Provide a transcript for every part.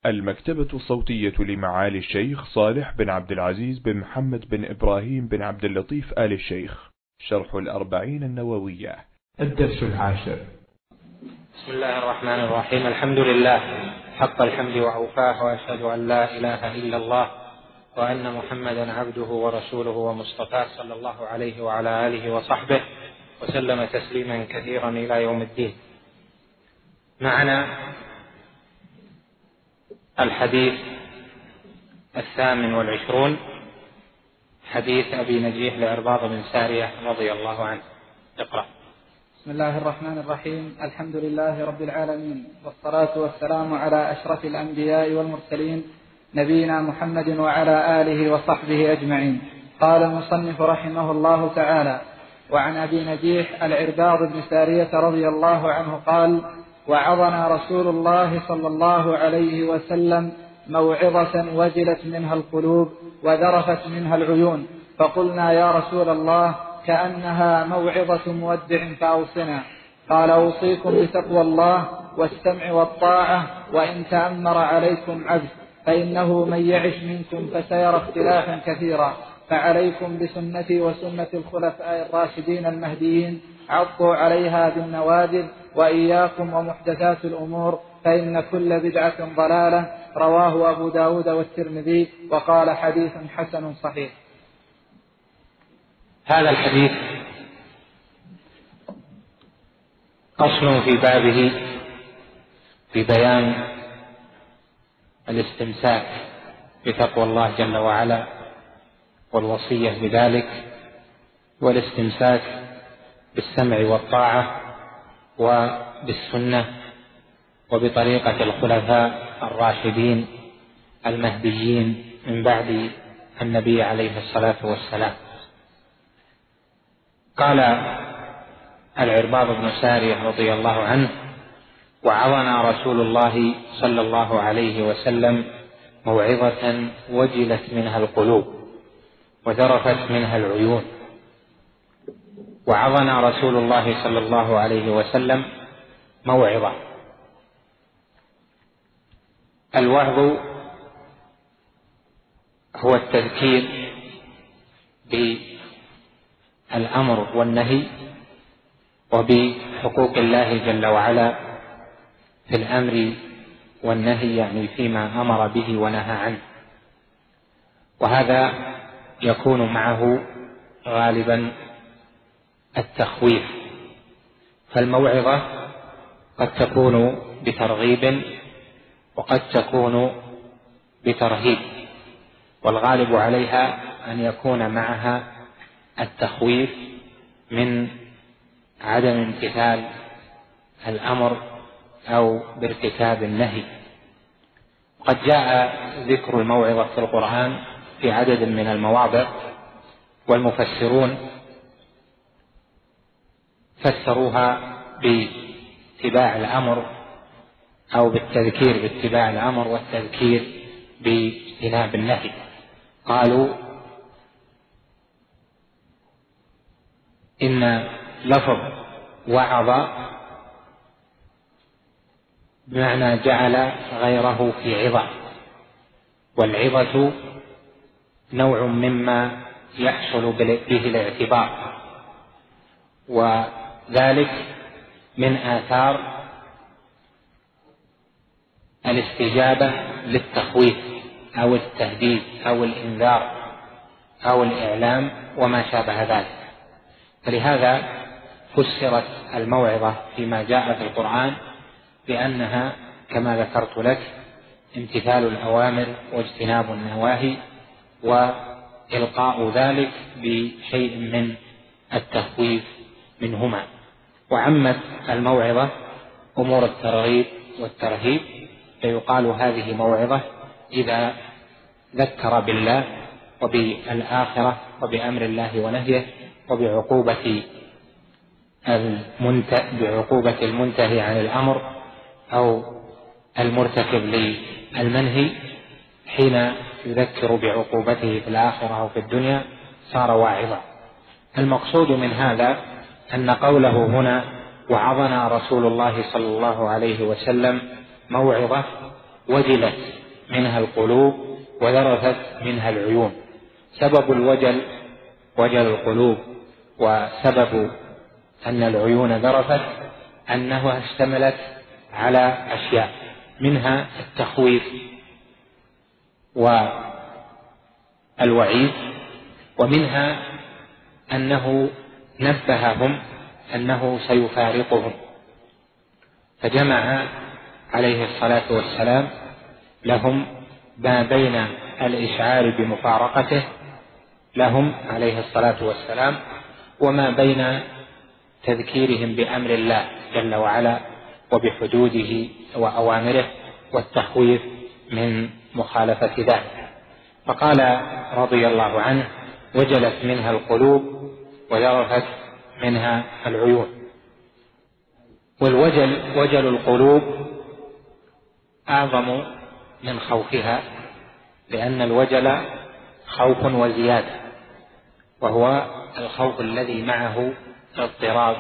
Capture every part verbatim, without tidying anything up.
المكتبة الصوتية لمعالي الشيخ صالح بن عبد العزيز بن محمد بن إبراهيم بن عبد اللطيف آل الشيخ، شرح الأربعين النووية. الدرس العاشر. بسم الله الرحمن الرحيم. الحمد لله حق الحمد وأوفاه، وأشهد أن لا إله إلا الله وأن محمدا عبده ورسوله ومصطفاه صلى الله عليه وعلى آله وصحبه وسلم تسليما كثيرا إلى يوم الدين. معنا الحديث الثامن والعشرون، حديث أبي نجيح لعرباض بن سارية رضي الله عنه. اقرأ. بسم الله الرحمن الرحيم. الحمد لله رب العالمين، والصلاة والسلام على أشرف الأنبياء والمرسلين نبينا محمد وعلى آله وصحبه أجمعين. قال المصنف رحمه الله تعالى: وعن أبي نجيح العرباض بن سارية رضي الله عنه قال: وعظنا رسول الله صلى الله عليه وسلم موعظة وجلت منها القلوب وذرفت منها العيون، فقلنا يا رسول الله كأنها موعظة مودع فأوصنا. قال: أوصيكم بتقوى الله والسمع والطاعة وإن تأمر عليكم عبد، فإنه من يعش منكم فسيرى اختلافا كثيرا، فعليكم بسنتي وسنة الخلفاء الراشدين المهديين، عضوا عليها بالنواجذ، وإياكم ومحدثات الأمور، فإن كل بدعة ضلالة. رواه أبو داود والترمذي، وقال حديث حسن صحيح. هذا الحديث أصل في بابه في بيان الاستمساك بتقوى الله جل وعلا والوصية بذلك، والاستمساك بالسمع والطاعة وبالسنة وبطريقة الخلفاء الراشدين المهديين من بعد النبي عليه الصلاة والسلام. قال العرباض بن سارية رضي الله عنه: وعظنا رسول الله صلى الله عليه وسلم موعظة وجلت منها القلوب وذرفت منها العيون. وعظنا رسول الله صلى الله عليه وسلم موعظة. الوعظ هو التذكير بالأمر والنهي وبحقوق الله جل وعلا في الأمر والنهي، يعني فيما أمر به ونهى عنه، وهذا يكون معه غالبا التخويف. فالموعظة قد تكون بترغيب وقد تكون بترهيب، والغالب عليها أن يكون معها التخويف من عدم امتثال الأمر أو بارتكاب النهي. قد جاء ذكر الموعظة في القرآن في عدد من المواضع، والمفسرون فسروها باتباع الأمر أو بالتذكير باتباع الأمر والتذكير باجتناب النهي. قالوا إن لفظ وعظ بمعنى جعل غيره في عظة، والعظة نوع مما يحصل به الاعتبار، وذلك من آثار الاستجابة للتخويف أو التهديد أو الإنذار أو الإعلام وما شابه ذلك. فلهذا فسرت الموعظة فيما جاء في القرآن بأنها كما ذكرت لك امتثال الأوامر واجتناب النواهي وإلقاء ذلك بشيء من التخويف منهما. وعمت الموعظة أمور الترغيب والترهيب، فيقال هذه موعظة إذا ذكر بالله وبالآخرة وبأمر الله ونهيه وبعقوبة بعقوبة المنتهي عن الأمر أو المرتكب للمنهي، حين يذكر بعقوبته في الآخرة أو في الدنيا صار واعظا. المقصود من هذا أن قوله هنا وعظنا رسول الله صلى الله عليه وسلم موعظة وجلت منها القلوب وذرفت منها العيون. سبب الوجل وجل القلوب وسبب أن العيون ذرفت أنها اشتملت على أشياء، منها التخويف والوعيد، ومنها أنه نبههم أنه سيفارقهم، فجمع عليه الصلاة والسلام لهم ما بين الإشعار بمفارقته لهم عليه الصلاة والسلام وما بين تذكيرهم بأمر الله جل وعلا وبحدوده وأوامره والتخويف من مخالفة ذلك. فقال رضي الله عنه: وجلت منها القلوب وذرفت منها العيون. والوجل وجل القلوب أعظم من خوفها، لأن الوجل خوف وزيادة، وهو الخوف الذي معه اضطراب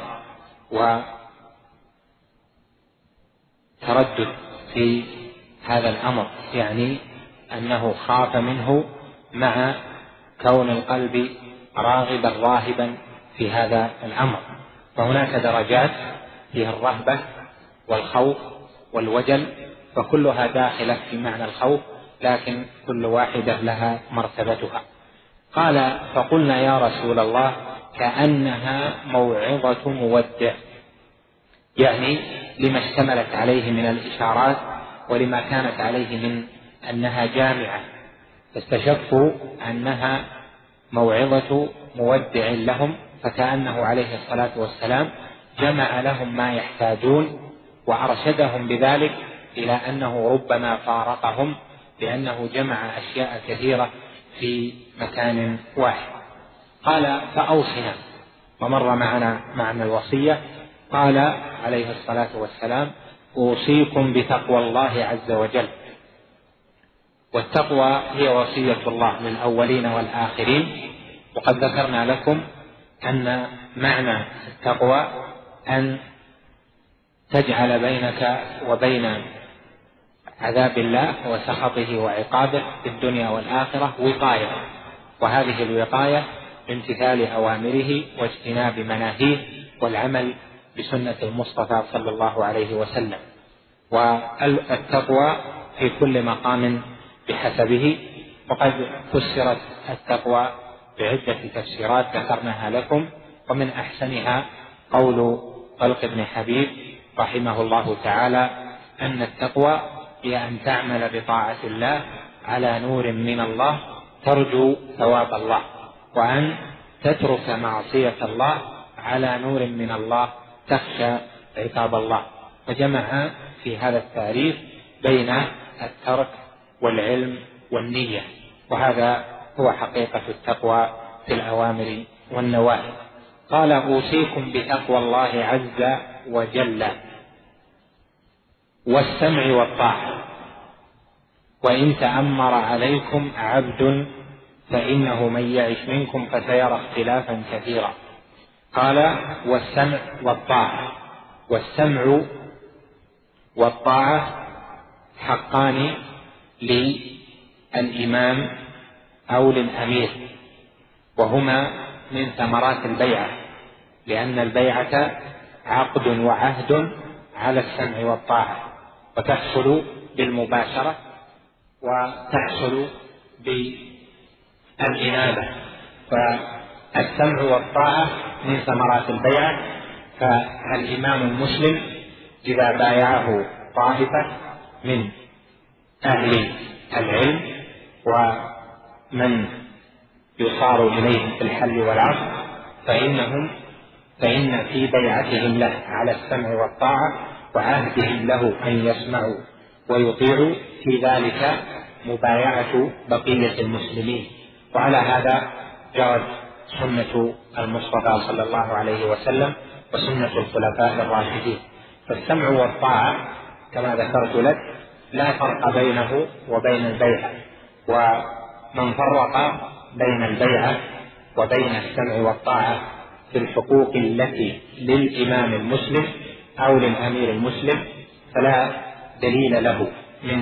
وتردد في هذا الأمر، يعني أنه خاف منه مع كون القلب راغبا راهبا في هذا الأمر. فهناك درجات فيها الرهبة والخوف والوجل، فكلها داخلة في معنى الخوف، لكن كل واحدة لها مرتبتها. قال: فقلنا يا رسول الله كأنها موعظة مودع، يعني لما اشتملت عليه من الإشارات ولما كانت عليه من أنها جامعة، فاستشفوا أنها موعظة مودع لهم، فكأنه عليه الصلاة والسلام جمع لهم ما يحتاجون وأرشدهم بذلك إلى أنه ربما فارقهم، لأنه جمع أشياء كثيرة في مكان واحد. قال: فأوصنا، ومر معنا معنى الوصية. قال عليه الصلاة والسلام: أوصيكم بتقوى الله عز وجل. والتقوى هي وصية الله للأولين والآخرين، وقد ذكرنا لكم أن معنى التقوى أن تجعل بينك وبين عذاب الله وسخطه وعقابه في الدنيا والآخرة وقاية، وهذه الوقاية بامتثال أوامره واجتناب مناهيه والعمل بسنة المصطفى صلى الله عليه وسلم. والتقوى في كل مقام بحسبه، وقد فسرت التقوى بعدة تفسيرات ذكرناها لكم، ومن أحسنها قول طلق بن حبيب رحمه الله تعالى أن التقوى هي أن تعمل بطاعة الله على نور من الله ترجو ثواب الله، وأن تترك معصية الله على نور من الله تخشى عقاب الله. فجمع في هذا التعريف بين الترك والعلم والنية، وهذا هو حقيقة التقوى في الأوامر والنواهي. قال: أوصيكم بتقوى الله عز وجل والسمع والطاعة، وإن تأمر عليكم عبد فإنه من يعش منكم فسيرى اختلافا كثيرا. قال: والسمع والطاعة. والسمع والطاعة حقان للإمام أو للأمير، وهما من ثمرات البيعة، لأن البيعة عقد وعهد على السمع والطاعة، وتحصل بالمباشرة وتحصل بالإنابة. فالسمع والطاعة من ثمرات البيعة، فالإمام المسلم إذا بايعه طائفة من أهل العلم ومن يصار إليهم في الحل والعقد، فإنهم فإن في بيعتهم له على السمع والطاعة وعهدهم له أن يسمعوا ويطيعوا في ذلك مبايعة بقية المسلمين. وعلى هذا جرت سنة المصطفى صلى الله عليه وسلم وسنة الخلفاء الراشدين. فالسمع والطاعة كما ذكرت لك لا فرق بينه وبين البيعة، ومن فرق بين البيعة وبين السمع والطاعة في الحقوق التي للإمام المسلم أو للأمير المسلم فلا دليل له من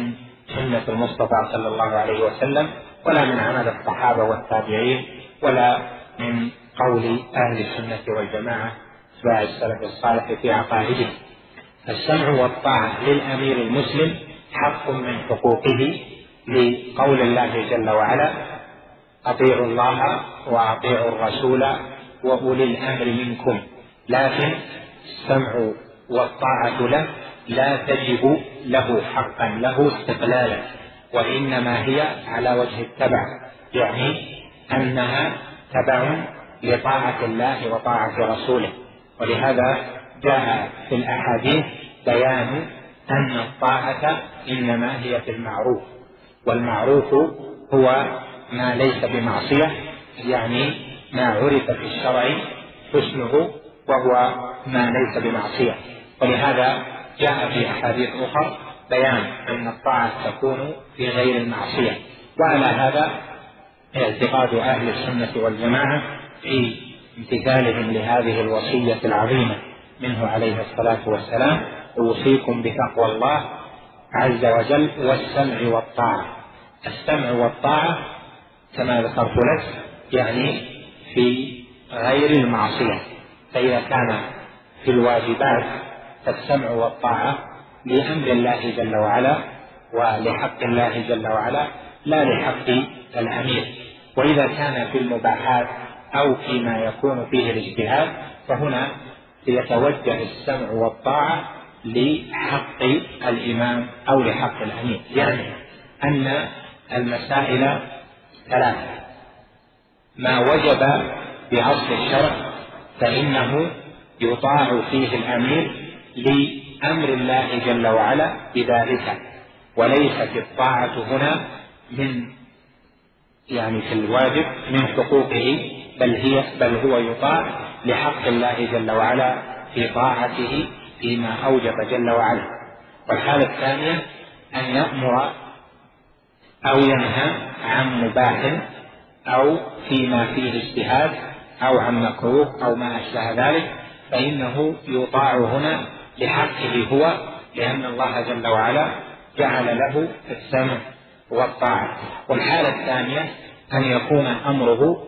سنة المصطفى صلى الله عليه وسلم، ولا من عمل الصحابة والتابعين، ولا من قول أهل السنة والجماعة اتباع السلف الصالح في عقائده. السمع والطاعة للأمير المسلم حق من حقوقه، لقول الله جل وعلا: أطيعوا الله وأطيعوا الرسول وأولي الأمر منكم. لكن السمع والطاعة له لا تجب له حقا له استقلالا، وإنما هي على وجه التبع، يعني أنها تبع لطاعة الله وطاعة رسوله. ولهذا جاء في الأحاديث بيان أن الطاعة إنما هي في المعروف، والمعروف هو ما ليس بمعصية، يعني ما عرف في الشرع حسنه وهو ما ليس بمعصية. ولهذا جاء في أحاديث أخرى بيان أن الطاعة تكون في غير المعصية. وعلى هذا اعتقاد أهل السنة والجماعة في امتثالهم لهذه الوصية العظيمة منه عليه الصلاة والسلام: أوصيكم بتقوى الله عز وجل والسمع والطاعة. السمع والطاعة كما ذكرت لك يعني في غير المعصية، فإذا كان في الواجبات فالسمع والطاعة لأمر الله جل وعلا ولحق الله جل وعلا، لا لحق الأمير. وإذا كان في المباحات أو فيما يكون فيه الاجتهاد فهنا يتوجه السمع والطاعة لحق الإمام أو لحق الأمير. يعني أن المسائل ثلاثة: ما وجب بأصل الشرع فإنه يطاع فيه الأمير لأمر الله جل وعلا بذلك، وليست الطاعة هنا من يعني في الواجب من حقوقه، بل هي بل هو يطاع لحق الله جل وعلا في طاعته فيما أوجب جل وعلا. والحالة الثانية أن يأمر أو ينهى عن مباح أو فيما فيه اجتهاد أو عن مكروه أو ما أشبه ذلك، فإنه يطاع هنا لحقه هو، لأن الله جل وعلا جعل له السمع والطاعة. والحالة الثانية أن يكون أمره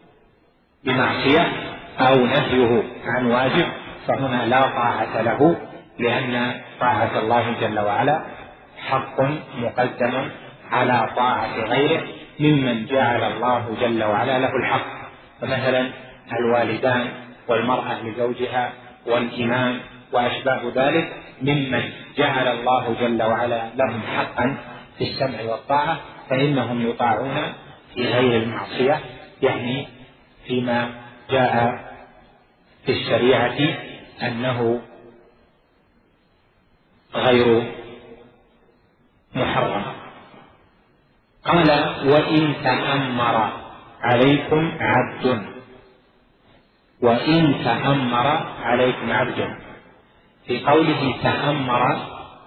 بمعصية أو نهيه عن واجب، فهنا لا طاعة له، لأن طاعة الله جل وعلا حق مقدم على طاعة غيره ممن جعل الله جل وعلا له الحق. فمثلا الوالدان والمرأة لزوجها والإمام وأشباه ذلك ممن جعل الله جل وعلا لهم حقا في السمع والطاعة، فإنهم يطاعون في غير المعصية، يعني فيما جاء في الشريعة أنه غير محرم. قال: وإن تأمر عليكم عبد، وإن تأمر عليكم عبد، في قوله تأمر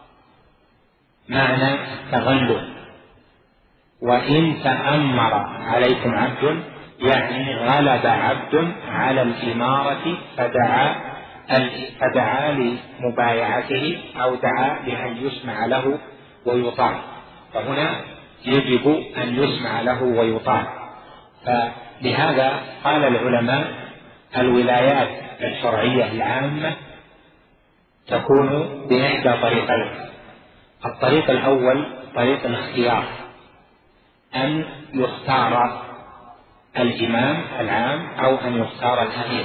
معنى تغلب، وإن تأمر عليكم عبد يعني غلب عبد على الإمارة فدعا فدعا لمبايعته أو دعا بأن يسمع له ويطاع، فهنا يجب أن يسمع له ويطاع. فلهذا قال العلماء: الولايات الشرعية العامة تكون بإحدى طريقين. الطريق الأول طريق الاختيار، أن يختار الإمام العام أو أن يختار الأمير.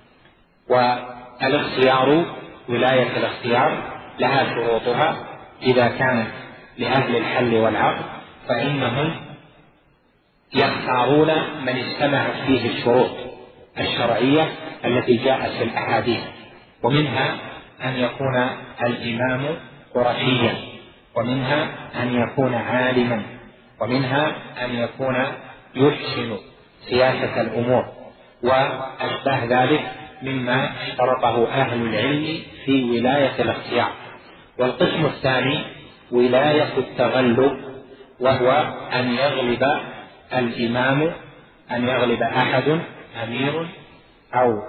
والاختيار ولاية الاختيار لها شروطها، إذا كانت لأهل الحل والعقد فإنهم يختارون من اجتمعت فيه الشروط الشرعية التي جاءت في الأحاديث، ومنها أن يكون الإمام قرشيا، ومنها أن يكون عالما، ومنها أن يكون يحسن سياسة الأمور وأشباه ذلك مما اشترطه أهل العلم في ولاية الاختيار. والقسم الثاني ولاية التغلب، وهو أن يغلب الإمام، أن يغلب أحد أمير أو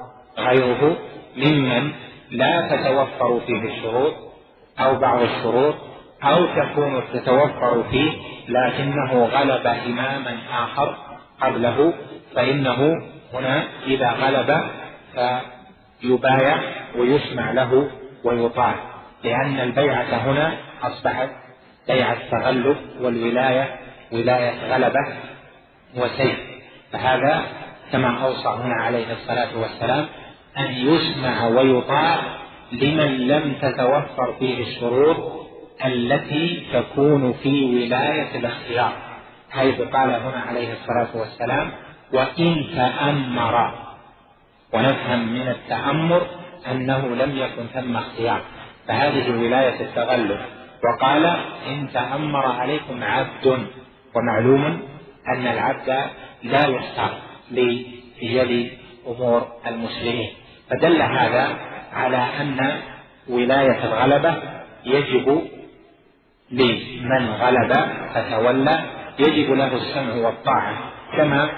غيره ممن لا تتوفر فيه الشروط أو بعض الشروط أو تكون تتوفر فيه لكنه غلب إماما آخر قبله، فإنه هنا إذا غلب فيبايع ويسمع له ويطاع، لأن البيعة هنا أصبحت بيعة تغلب، والولاية ولاية غلبة وسيف. فهذا كما أوصى هنا عليه الصلاة والسلام أن يسمع ويطاع لمن لم تتوفر فيه الشروط التي تكون في ولاية الاختيار، حيث قال هنا عليه الصلاة والسلام وإن تأمر، ونفهم من التأمر أنه لم يكن ثم اختيار، فهذه ولاية التغلب. وقال إن تأمر عليكم عبد، ومعلوم أن العبد لا يختار ليلي أمور المسلمين، فدل هذا على أن ولاية الغلبة يجب لمن غلب فتولى يجب له السمع والطاعة، كما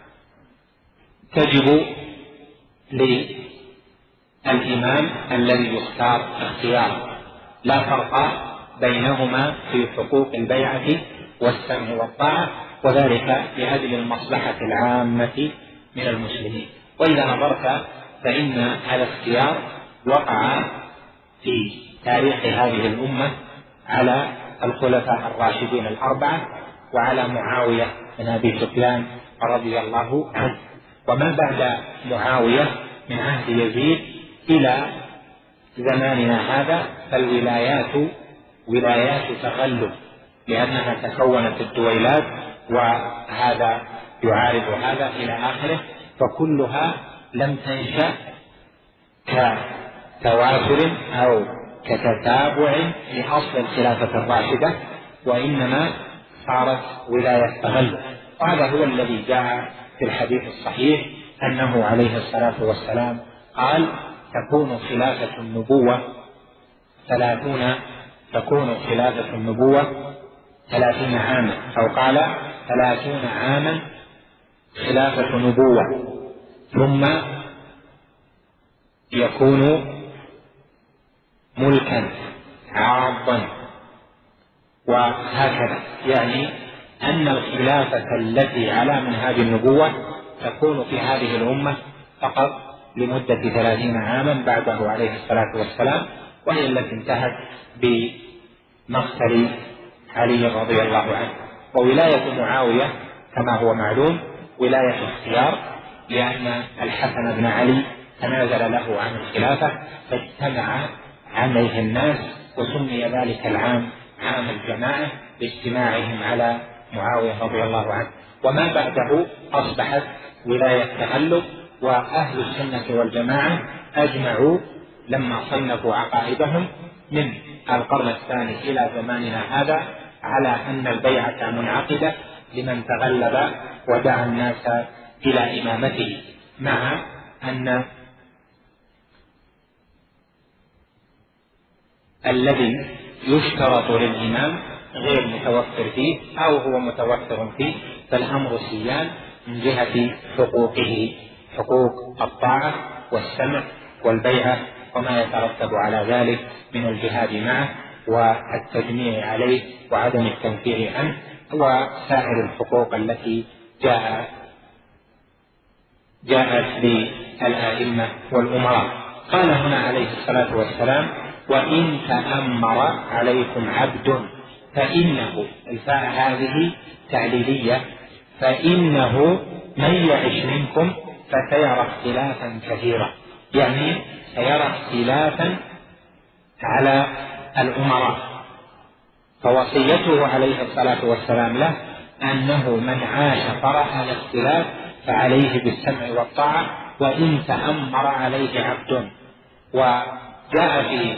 تجب للإمام الذي يختار اختيارا، لا فرق بينهما في حقوق البيعة والسمع والطاعة، وذلك لأجل المصلحة العامة من المسلمين. وإذا نظرت فإن الاختيار وقع في تاريخ هذه الأمة على الخلفاء الراشدين الأربعة وعلى معاوية بن أبي سفيان رضي الله عنه، وما بعد معاوية من عهد يزيد إلى زماننا هذا فالولايات ولايات تغلب، لأنها تكونت الدويلات وهذا يعارض هذا إلى آخره، فكلها لم تنشأ كتواتر أو كتتابع لأصل الخلافة الراشدة، وإنما صارت ولاية تغلب. وهذا هو الذي جاء في الحديث الصحيح أنه عليه الصلاة والسلام قال تكون خلافة النبوة ثلاثون تكون خلافة النبوة ثلاثين عاما، أو قال ثلاثون عاما خلافة نبوة، ثم يكون ملكا عاضا، وهكذا، يعني أن الخلافة التي على منهاج النبوة تكون في هذه الأمة فقط لمدة ثلاثين عاما بعده عليه الصلاة والسلام، وهي التي انتهت بمقتل علي رضي الله عنه. وولاية معاوية كما هو معلوم ولاية اختيار، لأن الحسن بن علي تنازل له عن الخلافة فاجتمع عليه الناس، وسمي ذلك العام عام الجماعة باجتماعهم على معاوية رضي الله عنه. وما بعده أصبحت ولاية تغلب، وأهل السنة والجماعة أجمعوا لما صنفوا عقائدهم من القرن الثاني إلى زماننا هذا على أن البيعة منعقدة لمن تغلب ودعا الناس إلى إمامته، مع أن الذي يشترط للإمام غير متوفر فيه أو هو متوفر فيه، فالأمر سيان من جهة حقوقه، حقوق الطاعة والسمع والبيعة وما يترتب على ذلك من الجهاد معه والتجميع عليه وعدم التنفير عنه، وسائر الحقوق التي جاء جاءت للأئمة والأمراء. قال هنا عليه الصلاة والسلام وإن تأمر عليكم عبد، فإنه الفاء هذه تعليلية، فإنه من يعش منكم فسيرى اختلافا كثيرا، يعني سيرى اختلافا على الأمراء. فوصيته عليه الصلاة والسلام له أنه من عاش فرح الاختلاف فعليه بالسمع والطاعة وإن تأمر عليه عبد. وجاء في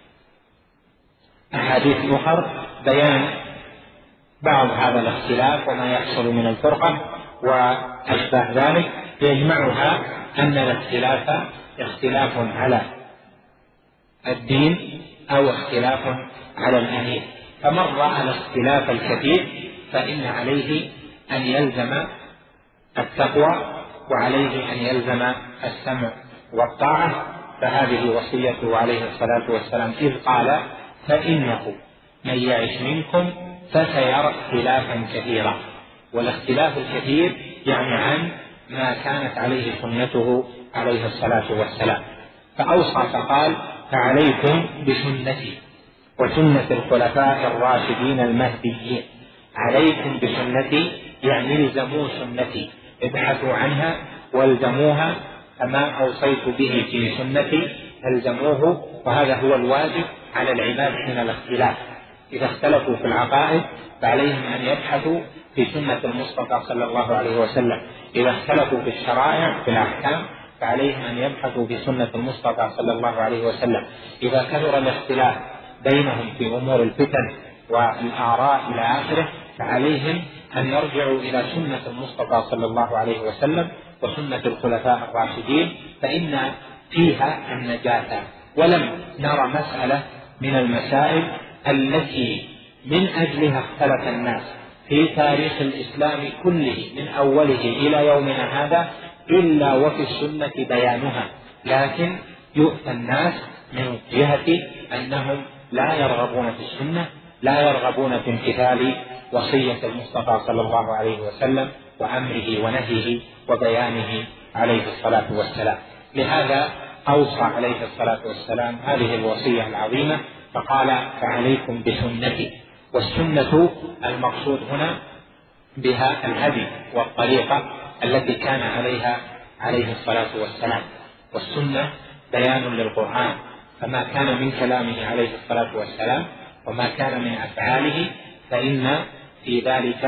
أحاديث أخرى بيان بعض هذا الاختلاف وما يحصل من الفرقة وأشباه ذلك، يجمعها أن الاختلاف اختلاف على الدين أو اختلاف على الأمير، فمن رأى الاختلاف الكثير فإن عليه أن يلزم التقوى وعليه أن يلزم السمع والطاعة. فهذه وصيته عليه الصلاة والسلام إذ قال فإنه من يعش منكم فسيرى اختلافا كثيرا. والاختلاف الكثير يعني عن ما كانت عليه سنته عليه الصلاة والسلام. فأوصى فقال: فعليكم بسنتي وسنة الخلفاء الراشدين المهديين. عليكم بسنتي يعني الزموا سنتي، ابحثوا عنها والزموها، فما أوصيت به في سنتي الزموه، وهذا هو الواجب على العباد من الاختلاف. إذا اختلفوا في العقائد فعليهم أن يبحثوا في سنة المصطفى صلى الله عليه وسلم. إذا اختلفوا في الشرائع في الأحكام فعليهم أن يبحثوا في سنة المصطفى صلى الله عليه وسلم. إذا كثر الاختلاف بينهم في أمور الفتن والآراء إلى آخره فعليهم أن يرجعوا إلى سنة المصطفى صلى الله عليه وسلم وسنة الخلفاء الراشدين، فإن فيها النجاة. ولم نرى مسألة من المسائل التي من أجلها اختلف الناس في تاريخ الإسلام كله من أوله إلى يومنا هذا إلا وفي السنة بيانها، لكن يؤتى الناس من جهة أنهم لا يرغبون في السنة، لا يرغبون في امتثال وصية المصطفى صلى الله عليه وسلم وأمره ونهيه وبيانه عليه الصلاة والسلام. لهذا أوصى عليه الصلاة والسلام هذه الوصية العظيمة فقال: فعليكم بسنتي. والسنة المقصود هنا بها الهدي والطريقة التي كان عليها عليه الصلاة والسلام. والسنة بيان للقرآن، فما كان من كلامه عليه الصلاة والسلام وما كان من أفعاله فإن في ذلك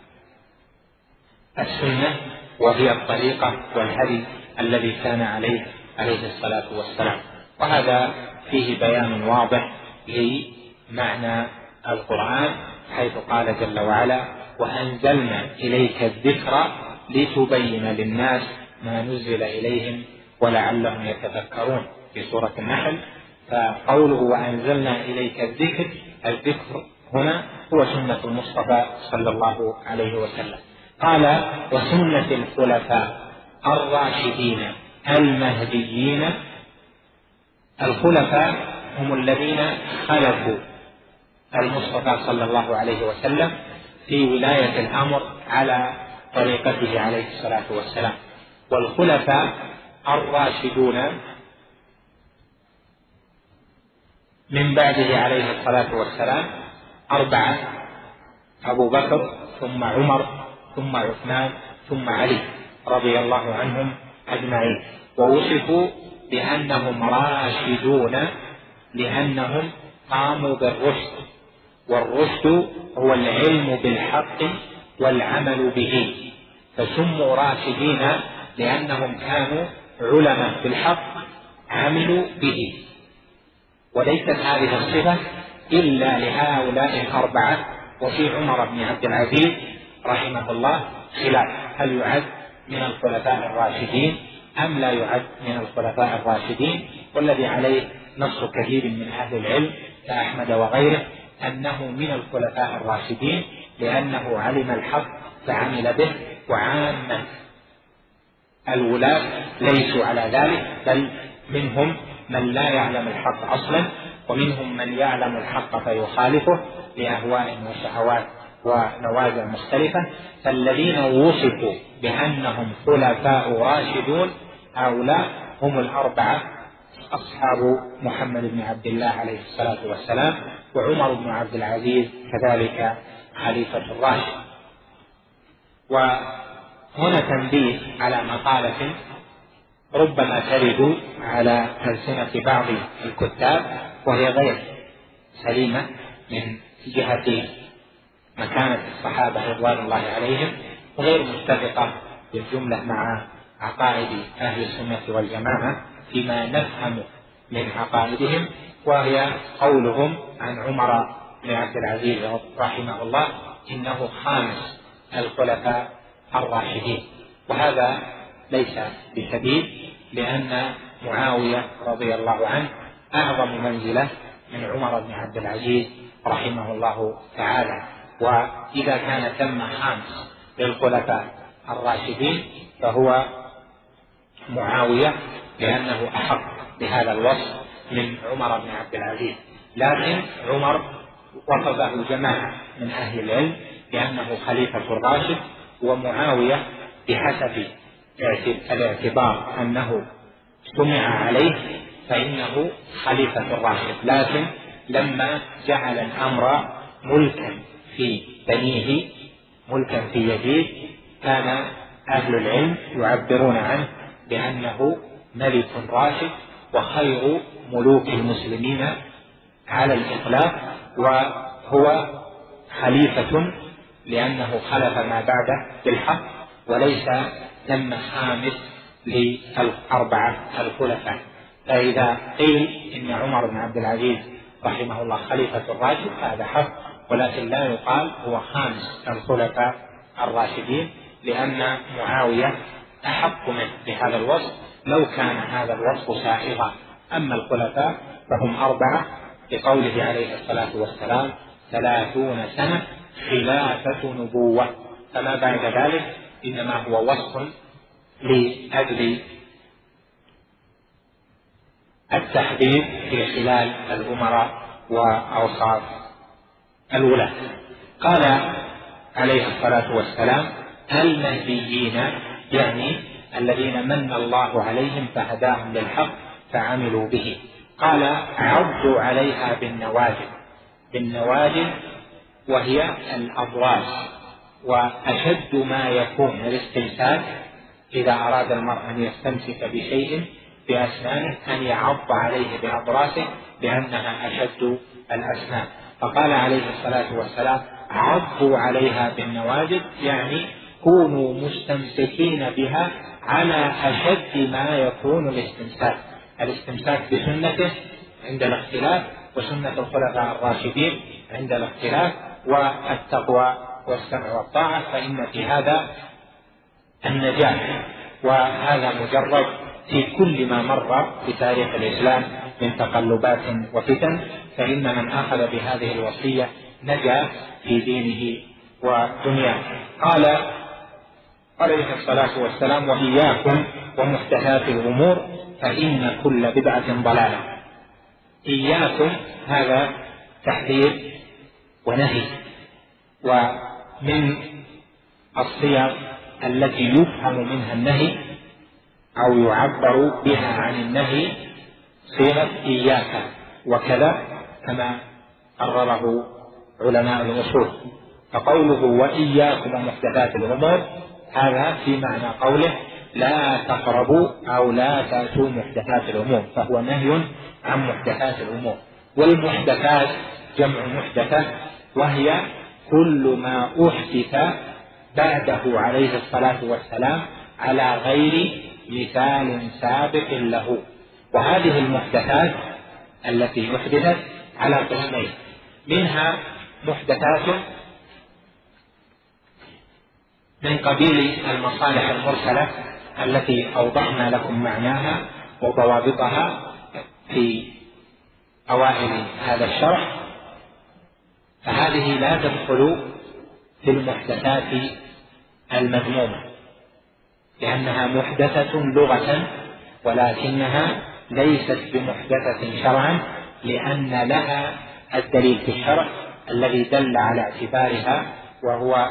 السنة، وهي الطريقة والهدي الذي كان عليه عليه الصلاة والسلام. وهذا فيه بيان واضح لمعنى القرآن، حيث قال جل وعلا: وأنزلنا إليك الذكر لتبين للناس ما نزل إليهم ولعلهم يتذكرون في سورة النحل. فقوله وأنزلنا إليك الذكر، الذكر هنا هو سنة المصطفى صلى الله عليه وسلم. قال: وسنة الخلفاء الراشدين المهديين. الخلفاء هم الذين خلفوا المصطفى صلى الله عليه وسلم في ولاية الأمر على طريقته عليه الصلاة والسلام. والخلفاء الراشدون من بعده عليه الصلاة والسلام أربعة: أبو بكر ثم عمر ثم عثمان ثم علي رضي الله عنهم أجمعين. ووصفوا بأنهم راشدون لأنهم قاموا بالرشد، والرشد هو العلم بالحق والعمل به، فسموا راشدين لأنهم كانوا علماء بالحق عملوا به. وليست هذه الصفة إلا لهؤلاء الأربعة. وفي عمر بن عبد العزيز رحمه الله خلاف، هل يعد من الخلفاء الراشدين أم لا يعد من الخلفاء الراشدين؟ والذي عليه نص كثير من أهل العلم كأحمد وغيره أنه من الخلفاء الراشدين، لأنه علم الحق فعمل به، وعامة الولاة ليسوا على ذلك، بل منهم من لا يعلم الحق أصلا، ومنهم من يعلم الحق فيخالفه لأهواء وشهوات ونوازع مختلفة. فالذين وصفوا بأنهم خلفاء راشدون هؤلاء هم الأربعة أصحاب محمد بن عبد الله عليه الصلاة والسلام، وعمر بن عبد العزيز كذلك خليفة الراشد. وهنا تنبيه على مقالة ربما ترد على ألسنة بعض الكتاب، وهي غير سليمة من جهة مكانة الصحابة رضوان الله عليهم، وغير متفقة بالجملة مع عقائد أهل السنة والجماعة فيما نفهم من عقائدهم، وهي قولهم عن عمر بن عبد العزيز رحمه الله إنه خامس الخلفاء الراشدين. وهذا ليس بسبيل، لأن معاوية رضي الله عنه أعظم منزلة من عمر بن عبد العزيز رحمه الله تعالى. وإذا كان ثم خامس للخلفاء الراشدين فهو معاوية، لأنه أحق بهذا الوصف من عمر بن عبد العزيز. لكن عمر وصفه جماعة من أهل العلم بأنه خليفة الراشد، ومعاوية بحسب الاعتبار أنه سمع عليه فإنه خليفة الراشد، لكن لما جعل الأمر ملكا في بنيه ملكا في يزيد كان أهل العلم يعبرون عنه بأنه ملك راشد وخير ملوك المسلمين على الإطلاق، وهو خليفة لأنه خلف ما بعده بالحق، وليس ثم خامس للأربعة الخلفاء. فإذا قيل إن عمر بن عبد العزيز رحمه الله خليفة الراشد فهذا حق، ولكن لا يقال هو خامس الخلفاء الراشدين، لأن معاوية أحق منه بهذا الوصف لو كان هذا الوصف سائغا. أما الخلفاء فهم أربعة بقوله عليه الصلاة والسلام ثلاثون سنة خلافة نبوة، فما بعد ذلك إنما هو وصف لأجل التحديد في خلال الأمراء وأوصاف الولاة. قال عليه الصلاة والسلام المهديين، يعني الذين من الله عليهم فهداهم للحق فعملوا به. قال عضوا عليها بالنواجذ، بالنواجذ وهي الأضراس، وأشد ما يكون الاستمساك إذا أراد المرء أن يستمسك بشيء بأسنانه أن يعض عليه بأضراسه لأنها أشد الأسنان. فقال عليه الصلاة والسلام عضوا عليها بالنواجذ، يعني كونوا مستمسكين بها على أشد ما يكون الاستمساك، الاستمساك بسنته عند الاختلاف وسنة الخلفاء الراشدين عند الاختلاف، والتقوى والسمع والطاعة، فإن في هذا النجاح. وهذا مجرد في كل ما مر بتاريخ الإسلام من تقلبات وفتن، فإن من أخذ بهذه الوصية نجا في دينه ودنياه. قال عليه الصلاة والسلام وإياكم ومحدثات الأمور فإن كل بدعة ضلالة. إياكم هذا تحذير ونهي، ومن الصيغ التي يفهم منها النهي أو يعبر بها عن النهي صيغة إياك وكذا كما قرره علماء الأصول. فقوله وإياكم ومحدثات الأمور هذا في معنى قوله لا تقربوا أو لا تأتوا محدثات الأمور، فهو نهي عن محدثات الأمور. والمحدثات جمع محدثة، وهي كل ما أحدث بعده عليه الصلاة والسلام على غير مثال سابق له. وهذه المحدثات التي أحدثت على قسمين، منها محدثات من قبيل المصالح المرسلة التي أوضحنا لكم معناها وضوابطها في أوائل هذا الشرح، فهذه لا تدخل في المحدثات المذمومة لأنها محدثة لغة، ولكنها ليست بمحدثة شرعا، لأن لها الدليل في الشرع الذي دل على اعتبارها، وهو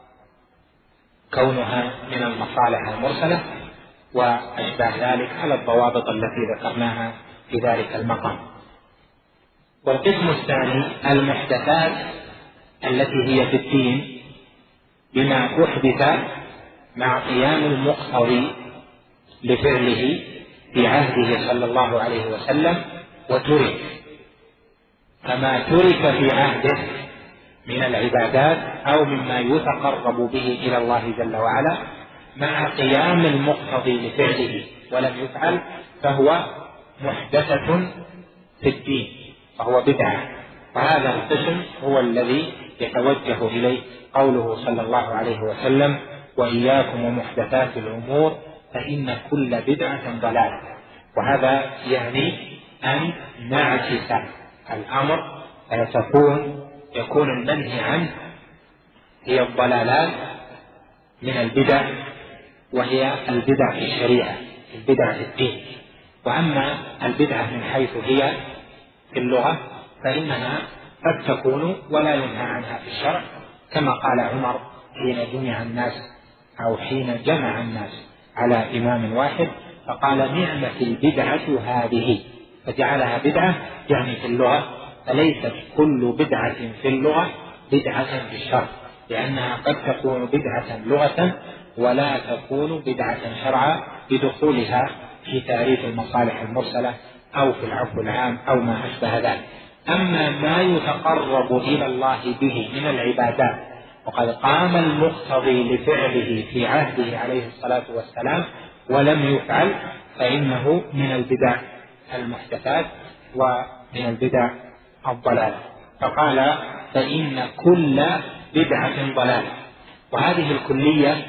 كونها من المصالح المرسلة وأشباه ذلك على الضوابط التي ذكرناها في ذلك المقام. والقسم الثاني المحدثات التي هي في الدين بما أحدث مع قيام المقتضي لفعله في عهده صلى الله عليه وسلم وترك، كما ترك في عهده من العبادات أو مما يتقرب به إلى الله جل وعلا مع قيام المقتضي لفعله ولم يفعل، فهو محدثة في الدين، فهو بدعة. وهذا القسم هو الذي يتوجه إليه قوله صلى الله عليه وسلم وإياكم ومحدثات الأمور فإن كل بدعة ضلالة. وهذا يعني أن نعكس الأمر فيكون يكون المنهي عنه هي الضلالات من البدع، وهي البدع في الشريعة، البدع في الدين. وأما البدعة من حيث هي في اللغة فإنها قد تكون ولا ينهى عنها في الشرع، كما قال عمر حين جمع الناس أو حين جمع الناس على إمام واحد فقال نعمة البدعة هذه، فجعلها بدعة يعني في اللغة، فليست كل بدعة في اللغة بدعة في الشرع، لأنها قد تكون بدعة لغة ولا تكون بدعة شرعا بدخولها في تعريف المصالح المرسلة أو في العفو العام أو ما أشبه ذلك. أما ما يتقرب إلى الله به من العبادات وقد قام المقتضي لفعله في عهده عليه الصلاة والسلام ولم يفعل فإنه من البدع المحدثات ومن البدع الضلالة. فقال فإن كل بدعة ضلالة، وهذه الكلية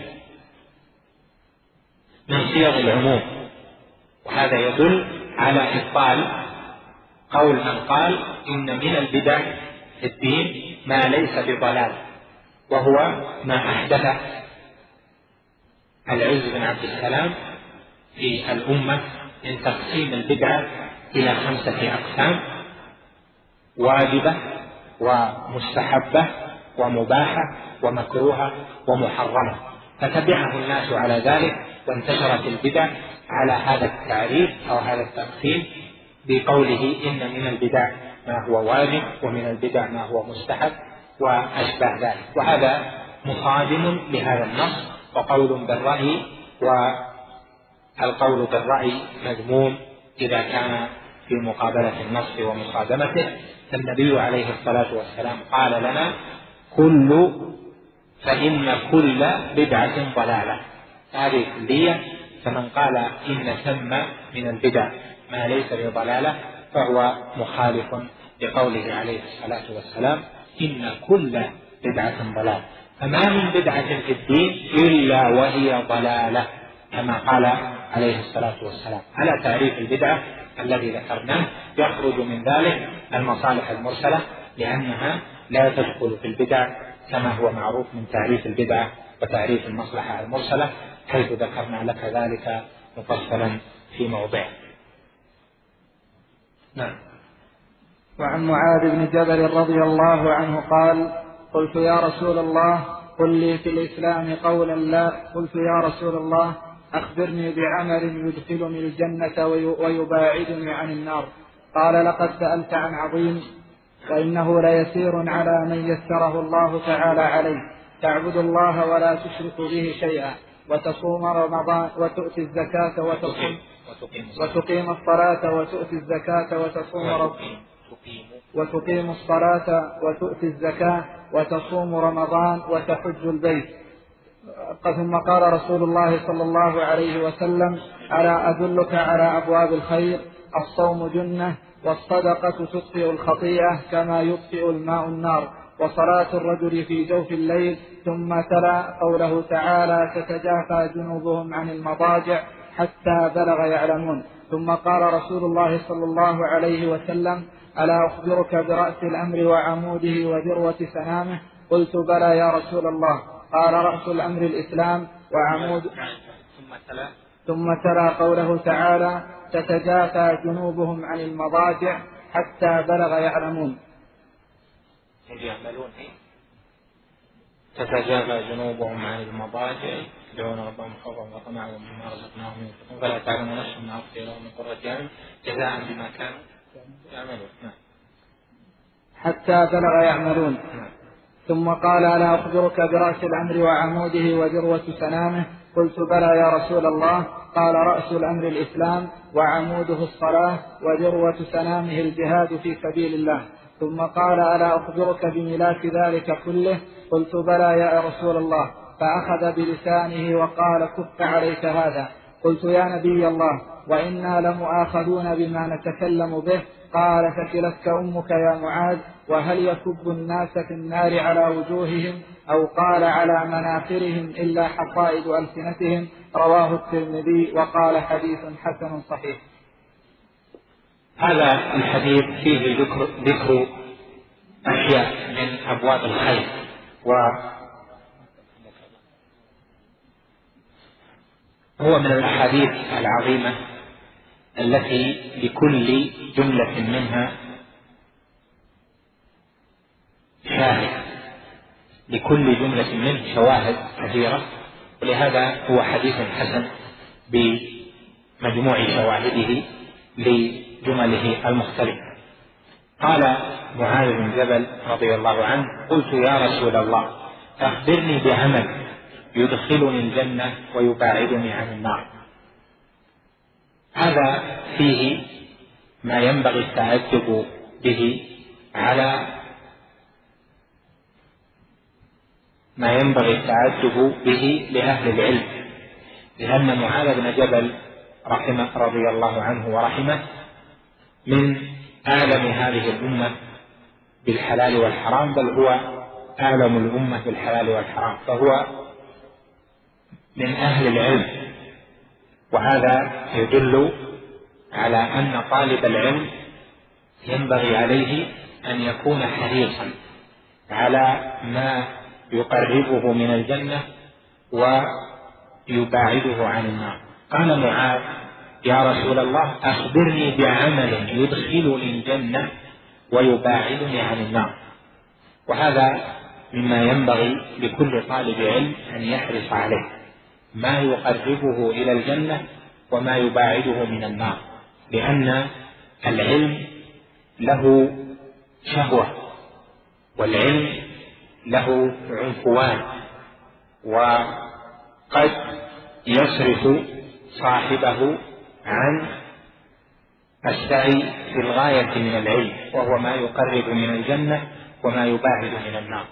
من صيغ العموم، وهذا يدل على إبطال قول من قال إن من البدع في الدين ما ليس بضلال، وهو ما أحدثه العز بن عبد السلام في الأمة من تقسيم البدعة إلى خمسة أقسام: واجبة ومستحبة ومباحة ومكروهة ومحرمة، فتبعه الناس على ذلك وانتشرت البدع على هذا التعريف أو هذا التقسيم بقوله إن من البدع ما هو واجب ومن البدع ما هو مستحب وأشبه ذلك، وهذا مصادم لهذا النص، وقول بالرأي والقول بالرأي مذموم إذا كان في مقابلة النص ومصادمته. فالنبي عليه الصلاة والسلام قال لنا كل فإن كل بدعة ضلالة، هذه كلية، فمن قال إن ثم من البدع ما ليس بضلالة فهو مخالف لقوله عليه الصلاة والسلام إن كل بدعة ضلالة، فما من بدعة في الدين إلا وهي ضلالة كما قال عليه الصلاة والسلام. على تعريف البدعة الذي ذكرناه يخرج من ذلك المصالح المرسلة، لأنها لا تدخل في البدع كما هو معروف من تعريف البدعة وتعريف المصلحة المرسلة، حيث ذكرنا لك ذلك مفصلا في موضعه. نعم. وعن معاذ بن جبل رضي الله عنه قال قلت يا رسول الله قل لي في الإسلام قولا لا قلت يا رسول الله أخبرني بعمل يدخلني الجنة ويباعدني عن النار. قال لقد سألت عن عظيم، وإنه ليسير على من يسره الله تعالى عليه، تعبد الله ولا تشرك به شيئا وتصوم رمضان وتؤتي الزكاة وتصوم وتقيم الصلاة وتؤتي الزكاة وتصوم رمضان وتقيم الصلاة وتؤتي الزكاة وتصوم رمضان وتحج البيت. ثم قال رسول الله صلى الله عليه وسلم ألا أدلك على أبواب الخير؟ الصوم جنة، والصدقة تطفئ الخطيئة كما يطفئ الماء النار، وصلاة الرجل في جوف الليل. ثم تلا قوله تعالى تتجافى جنوبهم عن المضاجع حتى بلغ يعلمون. ثم قال رسول الله صلى الله عليه وسلم ألا أخبرك برأس الأمر وعموده وذروة سنامه؟ قلت بلى يا رسول الله. قال رأس الأمر الإسلام وعمود. ثم تلا قوله تعالى تتجافى جنوبهم عن المضاجع حتى بلغ يعلمون. تتجافى جنوبهم عن المضاجع يدعون ربهم خوفا وطمعا ومما رزقناهم ينفقون فلا تعلم نفس ما أخفي لهم من قرة أعين جزاء بما كانوا يعملون. حتى بلغ يعملون. ثم قال ألا أخبرك برأس الأمر وعموده وذروة سنامه؟ قلت بلى يا رسول الله. قال رأس الأمر الإسلام وعموده الصلاة وذروة سنامه الجهاد في سبيل الله. ثم قال ألا أخبرك بملاك ذلك كله؟ قلت بلى يا رسول الله. فأخذ بلسانه وقال كف عليك هذا. قلت يا نبي الله وإنا لمؤاخذون بما نتكلم به. قال ثكلتك أمك يا معاذ. وهل يكب الناس في النار على وجوههم أو قال على مناخرهم إلا حصائد ألسنتهم؟ رواه الترمذي وقال حديث حسن صحيح. هذا الحديث فيه ذكر, ذكر أشياء من أبواب الخير، وهو من الأحاديث العظيمة التي لكل جملة منها شاهد، لكل جملة منه شواهد كثيرة، ولهذا هو حديث حسن بمجموع شواهده لجمله المختلفة. قال معاذ بن جبل رضي الله عنه: قلت يا رسول الله أخبرني بعمل يدخلني الجنة ويباعدني عن النار. هذا فيه ما ينبغي التأدب به على ما ينبغي التأدب به لأهل العلم، لأن معاذ بن جبل رحمه رضي الله عنه ورحمه من أعلم هذه الأمة بالحلال والحرام، بل هو أعلم الأمة بالحلال والحرام، فهو من أهل العلم. وهذا يدل على أن طالب العلم ينبغي عليه أن يكون حريصا على ما يقربه من الجنة ويباعده عن النار. قال معاذ: يا رسول الله أخبرني بعمل يدخلني الجنة ويباعدني عن النار. وهذا مما ينبغي لكل طالب علم أن يحرص عليه، ما يقربه إلى الجنة وما يباعده من النار، لأن العلم له شهوة، والعلم له عنفوان، وقد يصرف صاحبه عن السعي في الغاية من العلم، وهو ما يقرب من الجنة وما يباعد من النار.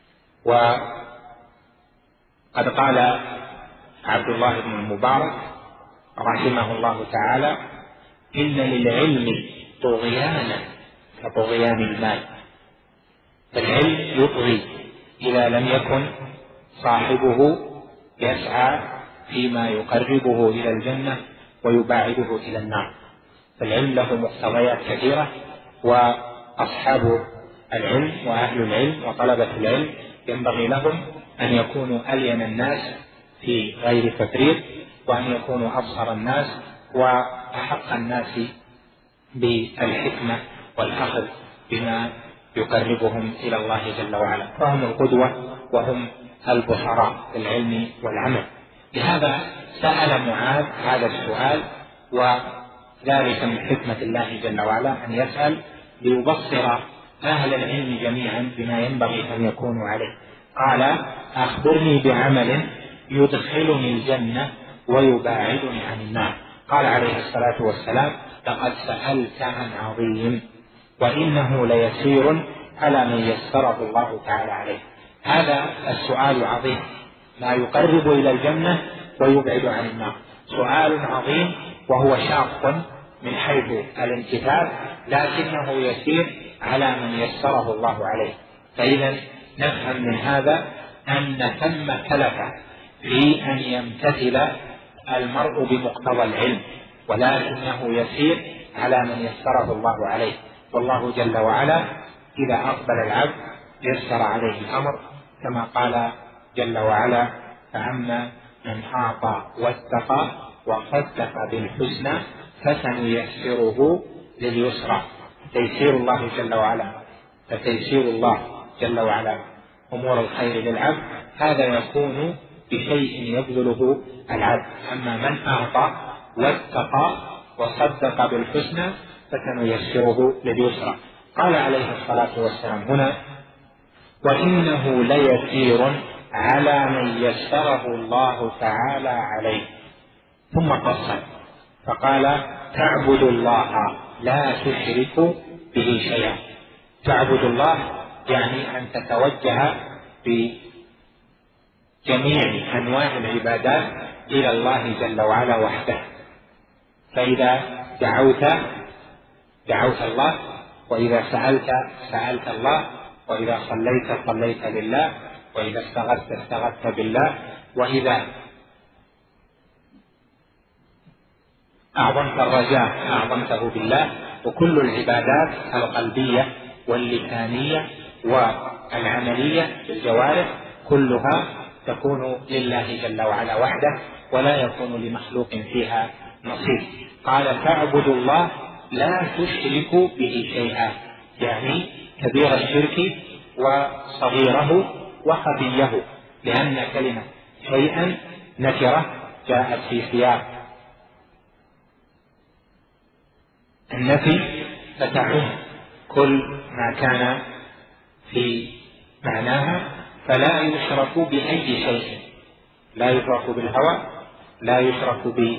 وقد قال عبد الله بن المبارك رحمه الله تعالى: إن للعلم طغيانا كطغيان المال. فالعلم يطغي إذا لم يكن صاحبه يسعى فيما يقربه إلى الجنة ويباعده إلى النار. فالعلم له مقتضيات كثيرة، وأصحاب العلم وأهل العلم وطلبة العلم ينبغي لهم أن يكونوا ألين الناس في غير تفريط، وأن يكونوا أبصر الناس وأحق الناس بالحكمة والأخذ بما يقربهم إلى الله جل وعلا، فهم القدوة وهم البصراء في العلم والعمل. لهذا سأل معاذ هذا السؤال، وذلك من حكمة الله جل وعلا أن يسأل ليبصر أهل العلم جميعا بما ينبغي أن يكونوا عليه. قال: أخبرني بعمل يدخلني الجنة ويباعدني عن النار. قال عليه الصلاة والسلام: لقد سألت عن عظيم، وإنه ليسير على من يسره الله تعالى عليه. هذا السؤال عظيم، ما يقرب إلى الجنة ويبعد عن النار، سؤال عظيم وهو شاق من حيث الامتثال، لكنه يسير على من يسره الله عليه. فإذا نفهم من هذا أن ثم كلفة في أن يمتثل المرء بمقتضى العلم، ولكنه يسير على من يسره الله عليه. والله جل وعلا إذا أقبل العبد يسر عليه الأمر، كما قال جل وعلا: فأما من أعطى واتقى وصدق بالحسنى فسنيسره لليسرى. تيسير الله جل وعلا فتيسير الله جل وعلا أمور الخير للعبد هذا يكون بشيء يبذله العبد. أما من أعطى واتقى وصدق بالحسنى فسنيسره لليسرى. قال عليه الصلاة والسلام هنا: وإنه ليسير على من يسره الله تعالى عليه. ثم فصل فقال: تعبد الله لا تشرك به شيئا. تعبد الله يعني أن تتوجه بجميع أنواع العبادات إلى الله جل وعلا وحده. فإذا دعوت دعوت الله، وإذا سألت سألت الله، وإذا صليت صليت لله، وإذا استغثت استغثت بالله، وإذا أعظمت الرجاء أعظمته بالله. وكل العبادات القلبية واللسانية والعملية بالجوارح كلها تكون لله جل وعلا وحده، ولا يكون لمخلوق فيها نصيب. قال: تعبد الله لا تشرك به شيئا، يعني كبير الشرك وصغيره وخفيه، لأن كلمة شيئا نكرة جاءت في سياق النفي فتعم كل ما كان في معناها، فلا يشرك بأي شيء، لا يشرك بالهوى، لا يشرك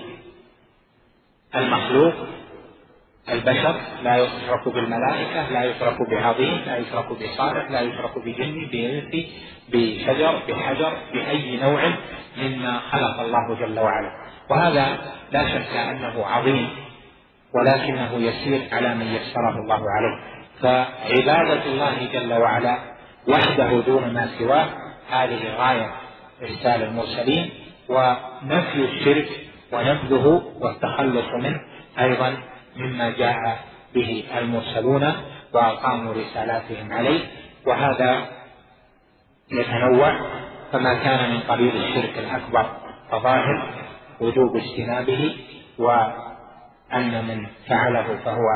بالمخلوق البشر، لا يشرك بالملائكة، لا يشرك بعظيم، لا يشرك بصالح، لا يشرك بجن، بإنس، بشجر، بحجر، بأي نوع مما خلق الله جل وعلا. وهذا لا شك أنه عظيم، ولكنه يسير على من يسره الله عليه. فعبادة الله جل وعلا وحده دون ما سواه هذه غاية إرسال المرسلين، ونفي الشرك ونبذه والتخلص منه أيضا مما جاء به المرسلون وأقاموا رسالاتهم عليه. وهذا يتنوع، فما كان من قبيل الشرك الأكبر فظاهر وجوب اجتنابه، وأن من فعله فهو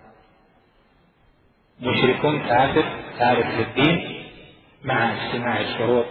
مشرك كافر تارك للدين مع اجتماع الشروط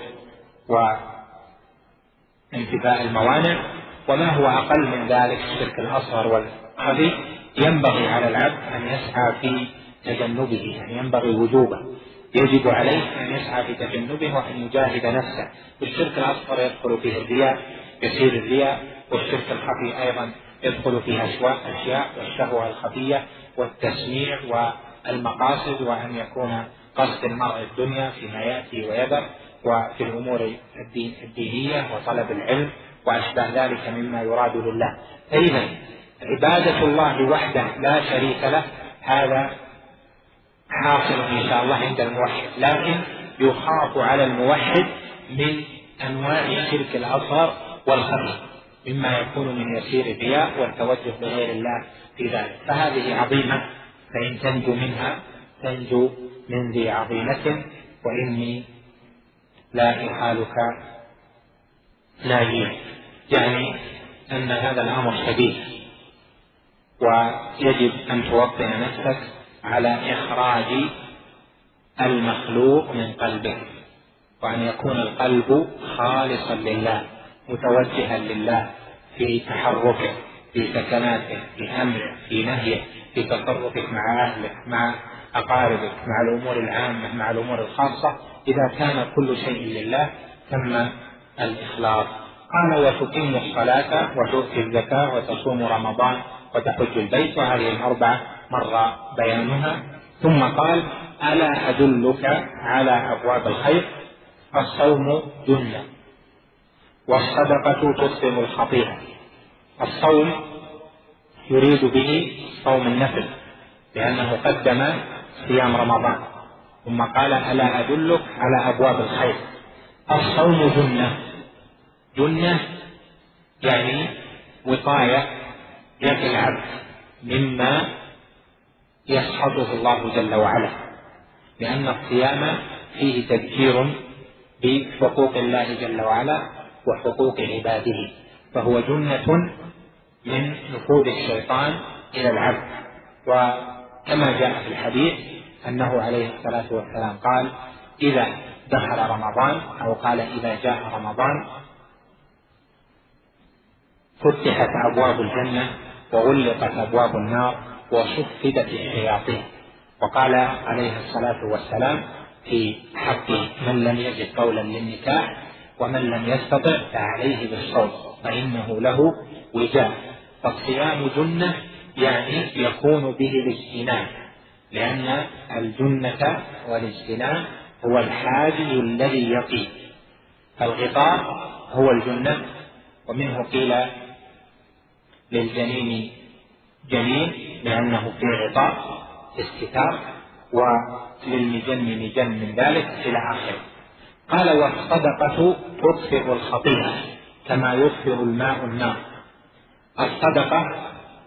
وانتفاء الموانع. وما هو أقل من ذلك الشرك الأصغر والخفي ينبغي على العبد أن يسعى في تجنبه، يعني ينبغي وجوبه، يجب عليه أن يسعى في تجنبه وأن يجاهد نفسه. والشرك الأصغر يدخل فيه الرياء، يسير الرياء، والشرك الخفي أيضا يدخل فيه أشياء والشهوة الخفية والتسميع والمقاصد، وأن يكون قصد المرء الدنيا فيما يأتي ويذر، وفي الأمور الدين الدينية وطلب العلم وأشبه ذلك مما يراد لله. فإذا عبادة الله وحده لا شريك له هذا حاصل إن شاء الله عند الموحد، لكن يخاف على الموحد من أنواع الشرك الأصغر والخفي مما يكون من يسير الرياء والتوجه لغير الله في ذلك. فهذه عظيمة، فإن تنجو منها تنجو من ذي عظيمة، وإني لا أحالك ناجين، يعني أن هذا الأمر شديد، ويجب أن توطن نفسك على إخراج المخلوق من قلبك، وأن يكون القلب خالصا لله متوجها لله في تحركه، في سكناته، في أمره، في نهيه، في تصرفك مع أهلك، مع أقاربك، مع الأمور العامة، مع الأمور الخاصة. إذا كان كل شيء لله ثم الإخلاص. قال وتقيم الصلاة وتؤتي الزكاة وتصوم رمضان وتحج البيت، وهذه الأربعة مر بيانها. ثم قال ألا أدلك على أبواب الخير؟ الصوم جنة، والصدقة تطفئ الخطيئة. الصوم يريد به صوم النفل، لأنه قدم صيام رمضان، ثم قال ألا أدلك على أبواب الخير. الصوم جنة، جنة يعني وقاية يقي العبد مما يسخطه الله جل وعلا، لأن الصيام فيه تذكير بحقوق الله جل وعلا وحقوق عباده، فهو جنة من نفوذ الشيطان إلى العبد. وكما جاء في الحديث أنه عليه الصلاة والسلام قال إذا دخل رمضان، أو قال إذا جاء رمضان فتحت أبواب الجنة وغلقت أبواب النار وصفدت الشياطين. وقال عليه الصلاة والسلام في حق من لم يجد قولا للنكاح ومن لم يستطع فعليه بالصوم فإنه له وجاء. فالصيام جنة يعني يكون به الاجتناب، لأن الجنة والاجتناب هو الحاجز الذي يقي. الغطاء هو الجنة، ومنه قيل للجنين جنين لأنه في غطاء استتار، وللمجن مجن من ذلك إلى آخره. قال والصدقة تطفئ الخطيئة كما يطفئ الماء النار. الصدقة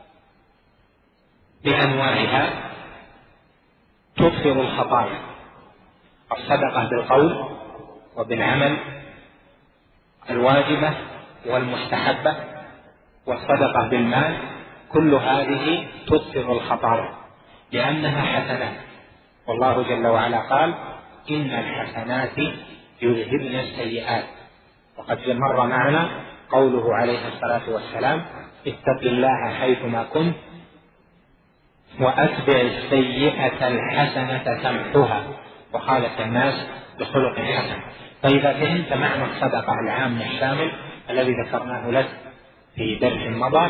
بأنواعها تطفئ الخطايا، الصدقة بالقول وبالعمل الواجبة والمستحبة، والصدقة بالمال، كل هذه تطفئ الخطايا لأنها حسنات. والله جل وعلا قال إن الحسنات يذهبن السيئات. وقد مر معنا قوله عليه الصلاة والسلام: اتق الله حيثما كنت وأتبع السيئة الحسنة تمحها وخالق الناس بخلق حسن. فإذا فهمت معنى الصدقة العام الشامل الذي ذكرناه لك في درس مضى،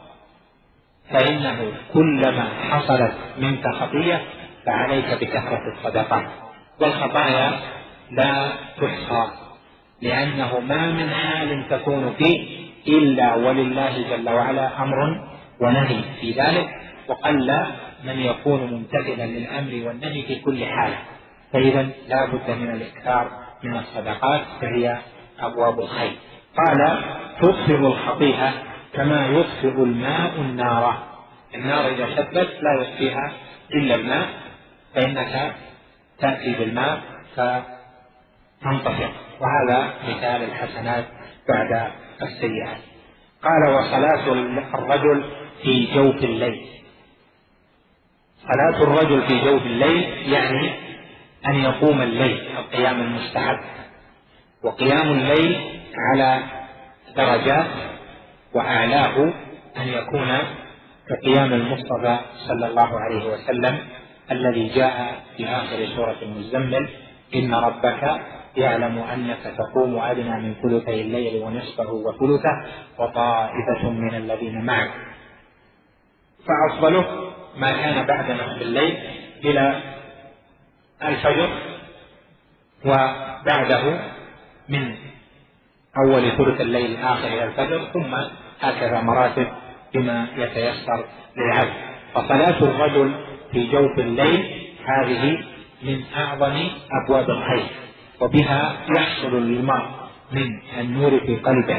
فإنه كلما حصلت منك خطيئة فعليك بكثرة الصدقات، والخطايا لا تحصى، لأنه ما من حال تكون فيه إلا ولله جل وعلا أمر ونهي في ذلك، وقل من يكون ممتثلا للأمر والنهي في كل حال. فإذا لا بد من الإكثار من الصدقات، فهي أبواب الخير. قال: تطفئ الخطيئة كما يطفئ الماء النار. النار إذا شدت لا يطفئها إلا الماء، فإنك تأتي بالماء فتنطفئ. وهذا مثال الحسنات بعد السيئات. قال: وصلاة الرجل في جوف الليل. صلاة الرجل في جوف الليل يعني أن يقوم الليل، القيام المستحب. وقيام الليل على درجات، وأعلاه أن يكون كقيام المصطفى صلى الله عليه وسلم الذي جاء في آخر سورة المزمل: إن ربك يعلم أنك تقوم أدنى من ثلثي الليل ونصفه وثلثه وطائفة من الذين معك. فأفضله ما كان بعد نصف الليل إلى الفجر، وبعده من أول ثلث الليل الآخر إلى الفجر، ثم هكذا مراتب بما يتيسر للعبد. فصلاة الرجل في جوف الليل هذه من أعظم أبواب الخير، وبها يحصل للمرء من النور في قلبه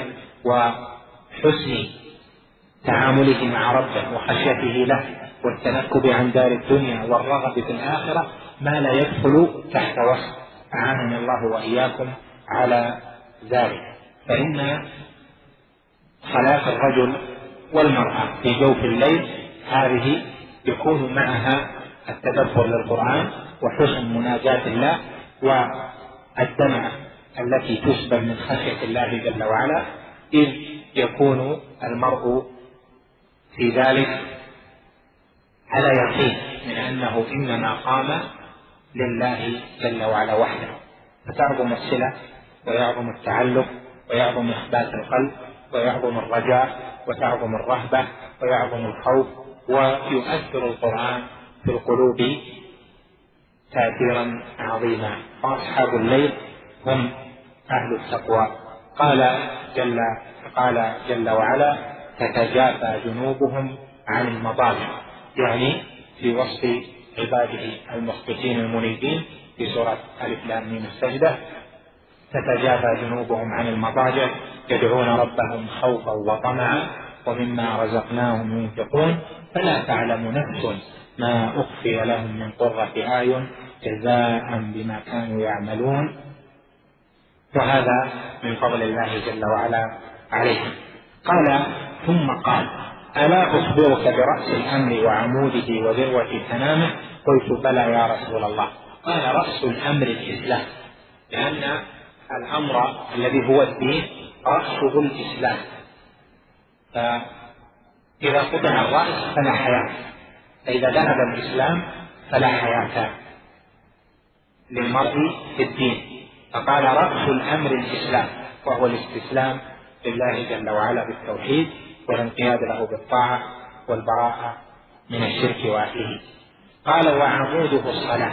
وحسن تعامله مع ربه وخشيته له والتنكب عن دار الدنيا والرغب في الآخرة ما لا يدخل تحت وصف. أعاننا الله وإياكم على ذلك. فإن صلاة الرجل والمرأة في جوف الليل هذه يكون معها التدبر للقرآن وحسن مناجاة الله والدمعة التي تسبب من خشية الله جل وعلا، إذ يكون المرء في ذلك على يقين من أنه إنما قام لله جل وعلا وحده، فتعظم الصلة ويعظم التعلق ويعظم إخبات القلب ويعظم الرجاء وتعظم الرهبة ويعظم الخوف، ويؤثر القرآن في القلوب تأثيرا عظيما. وأصحاب الليل هم أهل التقوى. قال جل قال جل وعلا: تتجافى جنوبهم عن المضاجع، يعني في وصف عباده المخبتين المنيبين في سورة ألف لام ميم السجدة: تتجافى جنوبهم عن المضاجع يدعون ربهم خوفا وطمعا ومما رزقناهم ينفقون فلا تعلم نفس ما أخفي لهم من قرة أعين جزاء بما كانوا يعملون. وهذا من فضل الله جل وعلا عليهم. قال: ثم قال: ألا أخبرك برأس الأمر وعموده وذروة سنامه؟ قلت: بلى يا رسول الله. قال: رأس الأمر الإسلام، لأن الأمر الذي هو الدين رأسه الإسلام، فإذا قطع الرأس فلا حياة، فإذا ذهب الإسلام فلا حياة للمرء في الدين. فقال: رأس الأمر الإسلام، وهو الاستسلام لله جل وعلا بالتوحيد والانقياد له بالطاعة والبراءة من الشرك وأهله. قال: وعموده الصلاة.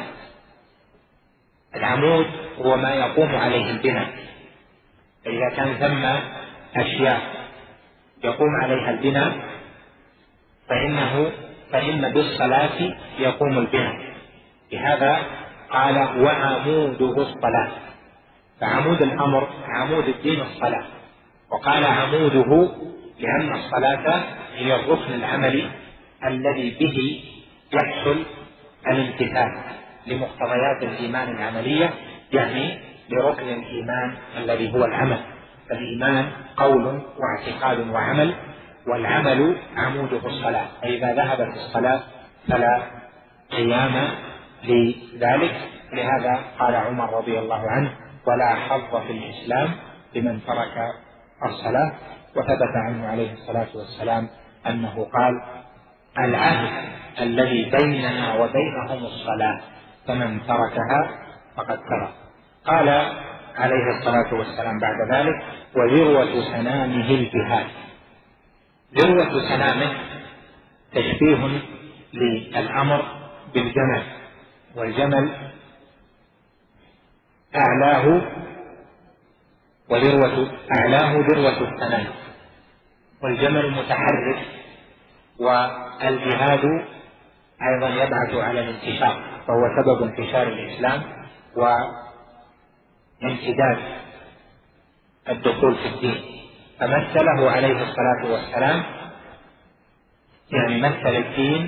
العمود هو ما يقوم عليه البناء، فإذا كان ثم أشياء يقوم عليها البناء فإنه فإن بالصلاة يقوم البناء. لهذا قال: وعموده الصلاة. فعمود الأمر عمود الدين الصلاة، وقال عموده لأن الصلاة هي الركن العملي الذي به يحصل الامتثال لمقتضيات الإيمان العملية، يعني لركن الإيمان الذي هو العمل. فالإيمان قول واعتقاد وعمل، والعمل عموده الصلاة، فإذا ذهبت الصلاة فلا قيام لذلك، لهذا قال عمر رضي الله عنه: ولا حظ في الإسلام لمن ترك الصلاة. وثبت عنه عليه الصلاة والسلام أنه قال: العهد الذي بيننا وبينهم الصلاة، فمن تركها فقد كفر. قال عليه الصلاة والسلام بعد ذلك: وذروة سنامه الجهاد. ذروة سنامه تشبيه للأمر بالجمل، والجمل أعلاه وذروة أعلاه ذروة السنام، والجمل متحرك، والجهاد أيضا يبعث على الانتشار، فهو سبب انتشار الإسلام وامتداد الدخول في الدين. فمثله عليه الصلاة والسلام، يعني مثل الدين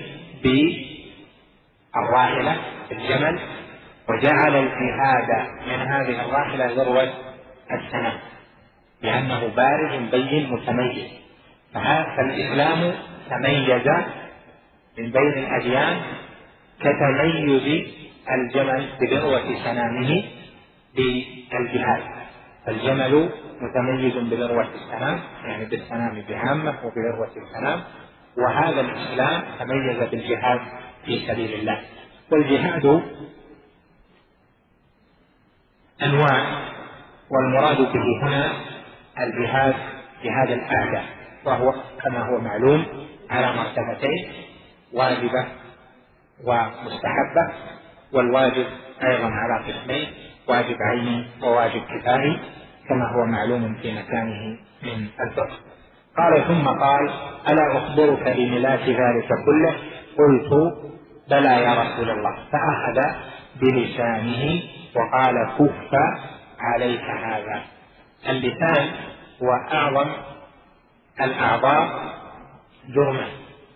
بالراحلة الجمل، وجعل الجهاد من هذه الراحلة ذروة السنام، لأنه بارز بين متميز. فالإسلام تميز من بين الأديان كتميز الجمل بذروة سنامه بالجهاد. فالجمل متميز بذروة السنام، يعني بالسنام بعامة وبذروة السنام، وهذا الإسلام تميز بالجهاد في سبيل الله. والجهاد أنواع، والمراد به هنا الجهاد جهاد الأعداء، وهو كما هو معلوم على مرتبتين: واجبة ومستحبة. والواجب أيضا على قسمين: واجب عيني وواجب كفائي، كما هو معلوم في مكانه من الفقه. قال ثم قال: ألا أخبرك بملاك ذلك كله؟ قلت: بلى يا رسول الله. فأخذ بلسانه وقال: كف عليك هذا. اللسان هو أعظم الأعضاء جرما،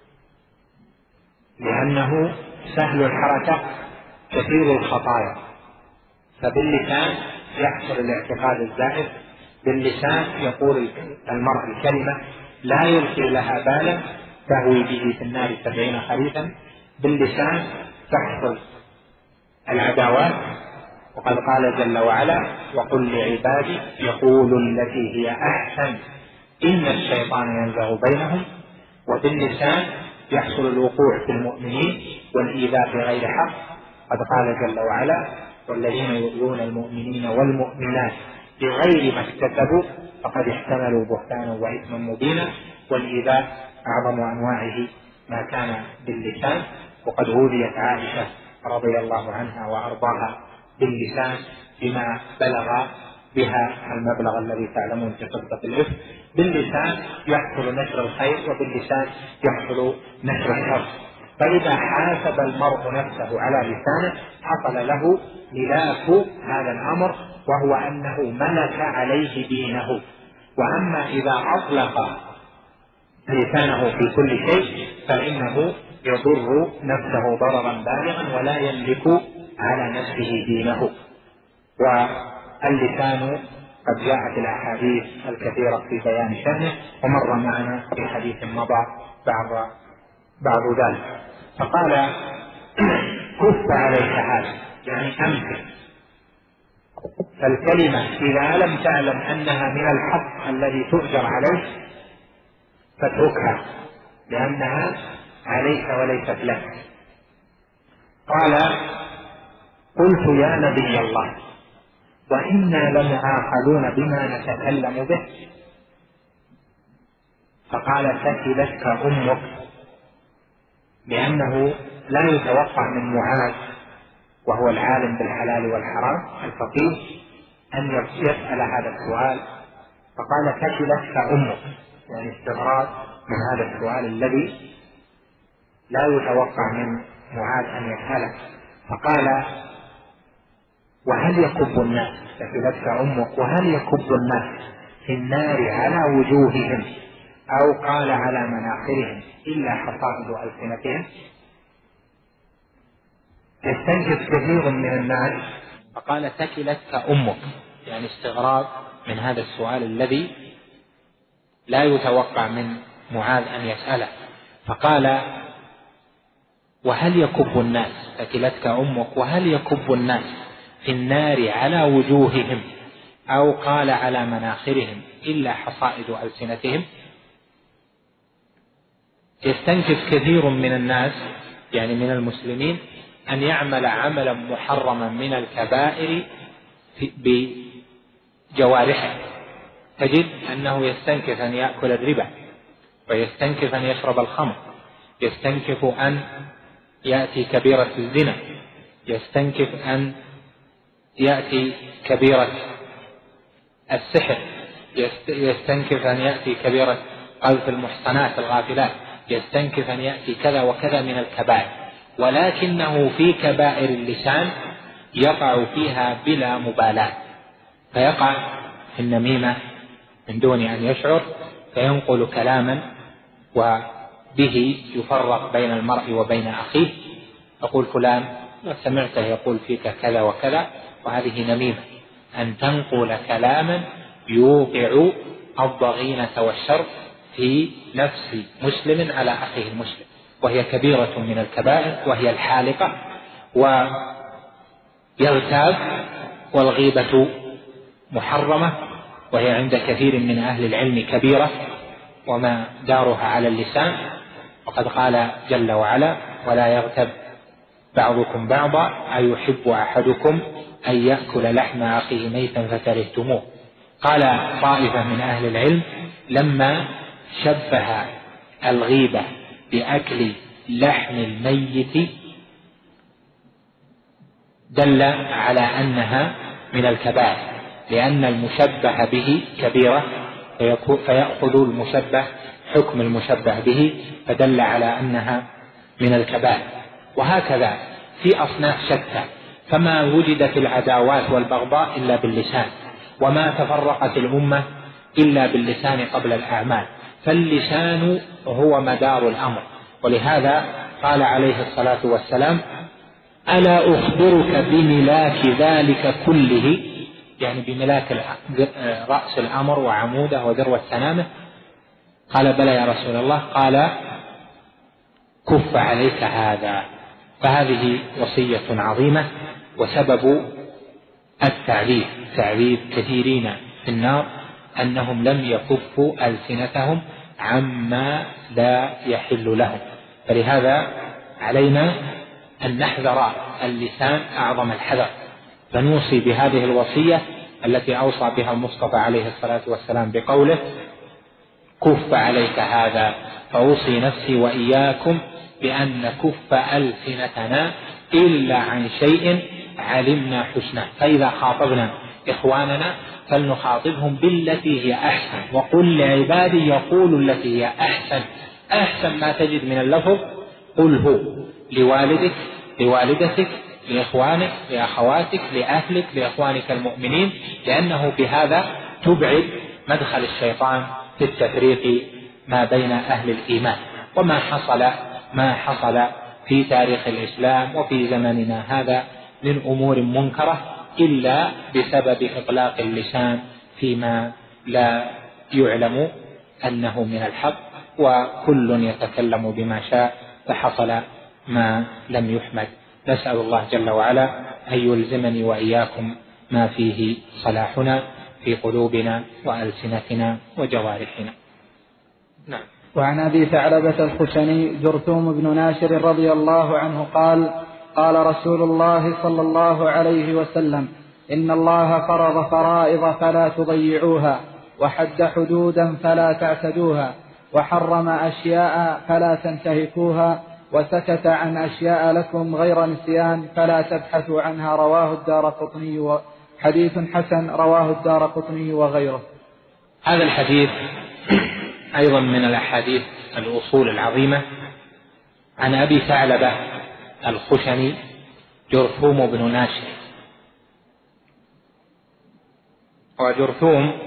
لأنه سهل الحركة كثير الخطايا، فباللسان يحصل الاعتقاد الزائد. باللسان يقول المرء الكلمة لا يلقي لها بالا تهوي به في النار سبعين خريفا. باللسان تحصل العداوات، وقد قال جل وعلا: وقل لعبادي يقولوا التي هي أحسن إن الشيطان ينزغ بينهم. وباللسان يحصل الوقوع في المؤمنين والإيذاء بغير حق، قد قال جل وعلا: والذين يؤذون المؤمنين والمؤمنات بغير ما اكتسبوا فقد احتملوا بهتانا وإثما مبينا. والإيذاء أعظم أنواعه ما كان باللسان، وقد أوذيت عائشة رضي الله عنها وأرضاها باللسان بما بلغ بها المبلغ الذي تعلمون في قصة الإفك. باللسان يحصل نشر الخير، وباللسان يحصل نشر الشر. فإذا حاسب المرء نفسه على لسانه حصل له ملاك هذا الأمر، وهو أنه ملك عليه دينه. وأما إذا أطلق لسانه في كل شيء فإنه يضر نفسه ضررا بالغا ولا يملك على نفسه دينه. واللسان قد جاءت الأحاديث الكثيرة في بيان شأنه، ومر معنا في حديث مضى بعض بعض ذلك. فقال: كف عليك هذا، يعني أمسك. فالكلمة إذا لم تعلم أنها من الحق الذي تؤجر عليه فاتركها، لأنها عليك وليست لك. قال: قلت: يا نبي الله، وإنا لمعاقلون بما نتكلم به. فقال: ثكلتك أمك، لأنه لا يتوقع من معاذ وهو العالم بالحلال والحرام الفقيه أن يسأل هذا السؤال. فقال: ثكلتك أمك، يعني استغراق من هذا السؤال الذي لا يتوقع من معاذ أن يسأله. فقال: وهل يكب الناس، ثكلتك أمك، وهل يكب الناس في النار على وجوههم أو قال على مناخرهم إلا حصائد ألسنتهم؟ يستنكف كثير من الناس. فقال: ثكلتك أمك، يعني استغراب من هذا السؤال الذي لا يتوقع من معاذ أن يسأله. فقال: وهل يكب الناس، ثكلتك أمك، وهل يكب الناس في النار على وجوههم أو قال على مناخرهم إلا حصائد ألسنتهم. يستنكف كثير من الناس يعني من المسلمين أن يعمل عملا محرما من الكبائر بجوارحه، تجد أنه يستنكف أن يأكل الربا، ويستنكف أن يشرب الخمر، يستنكف أن يأتي كبيرة الزنا، يستنكف أن يأتي كبيرة السحر، يستنكف أن يأتي كبيرة قذف المحصنات الغافلات، يستنكف أن يأتي كذا وكذا من الكبائر، ولكنه في كبائر اللسان يقع فيها بلا مبالاة، فيقع في النميمة من دون أن يشعر، فينقل كلاما وبه يفرق بين المرء وبين أخيه، يقول فلان سمعته يقول فيك كذا وكذا، وهذه نميمة، أن تنقل كلاما يوقع الضغينة والشر في نفس مسلم على أخيه المسلم، وهي كبيرة من الكبائر، وهي الحالقة. ويغتاب، والغيبة محرمة، وهي عند كثير من أهل العلم كبيرة، وما دارها على اللسان، وقد قال جل وعلا: ولا يغتب بعضكم بعضا أيحب أحدكم أن يأكل لحم أخيه ميتا فكرهتموه. قال طائفة من أهل العلم لما شبه الغيبة بأكل لحم الميت دل على أنها من الكبائر، لأن المشبه به كبيرة، فيأخذ المشبه حكم المشبه به، فدل على أنها من الكبائر. وهكذا في أصناف شتى، فما وجدت العداوات والبغضاء إلا باللسان، وما تفرقت الأمة إلا باللسان قبل الأعمال، فاللسان هو مدار الأمر. ولهذا قال عليه الصلاة والسلام: ألا أخبرك بملاك ذلك كله، يعني بملاك رأس الأمر وعموده وذروة سنامه. قال: بلى يا رسول الله. قال: كف عليك هذا. فهذه وصية عظيمة، وسبب التعذيب تعذيب كثيرين في النار أنهم لم يكفوا ألسنتهم عما لا يحل لهم. فلهذا علينا أن نحذر اللسان أعظم الحذر، فنوصي بهذه الوصية التي أوصى بها المصطفى عليه الصلاة والسلام بقوله: كف عليك هذا. فأوصي نفسي وإياكم بأن نكف ألسنتنا إلا عن شيء علمنا حسنه. فإذا خاطبنا إخواننا فلنخاطبهم بالتي هي أحسن، وقل لعبادي يقولوا التي هي أحسن. أحسن ما تجد من اللفظ قله لوالدك، لوالدتك، لإخوانك، لأخواتك، لأهلك، لإخوانك المؤمنين، لأنه بهذا تبعد مدخل الشيطان في التفريق ما بين أهل الإيمان. وما حصل ما حصل في تاريخ الإسلام وفي زمننا هذا من أمور منكرة إلا بسبب إطلاق اللسان فيما لا يعلم أنه من الحق، وكل يتكلم بما شاء، فحصل ما لم يحمد. نسأل الله جل وعلا أن يلزمني وإياكم ما فيه صلاحنا في قلوبنا وألسنتنا وجوارحنا. نعم. وعن أبي ثعلبة الخشني جرثوم بن ناشر رضي الله عنه قال: قال رسول الله صلى الله عليه وسلم: إن الله فرض فرائض فلا تضيعوها، وحد حدودا فلا تعتدوها، وحرم أشياء فلا تنتهكوها، وسكت عن أشياء لكم غير نسيان فلا تبحثوا عنها. رواه الدارقطني، حديث حسن رواه الدارقطني وغيره. هذا الحديث أيضا من الأحاديث الأصول العظيمة. عن أبي ثعلبة الخشني جرثوم بن ناشر. وجرثوم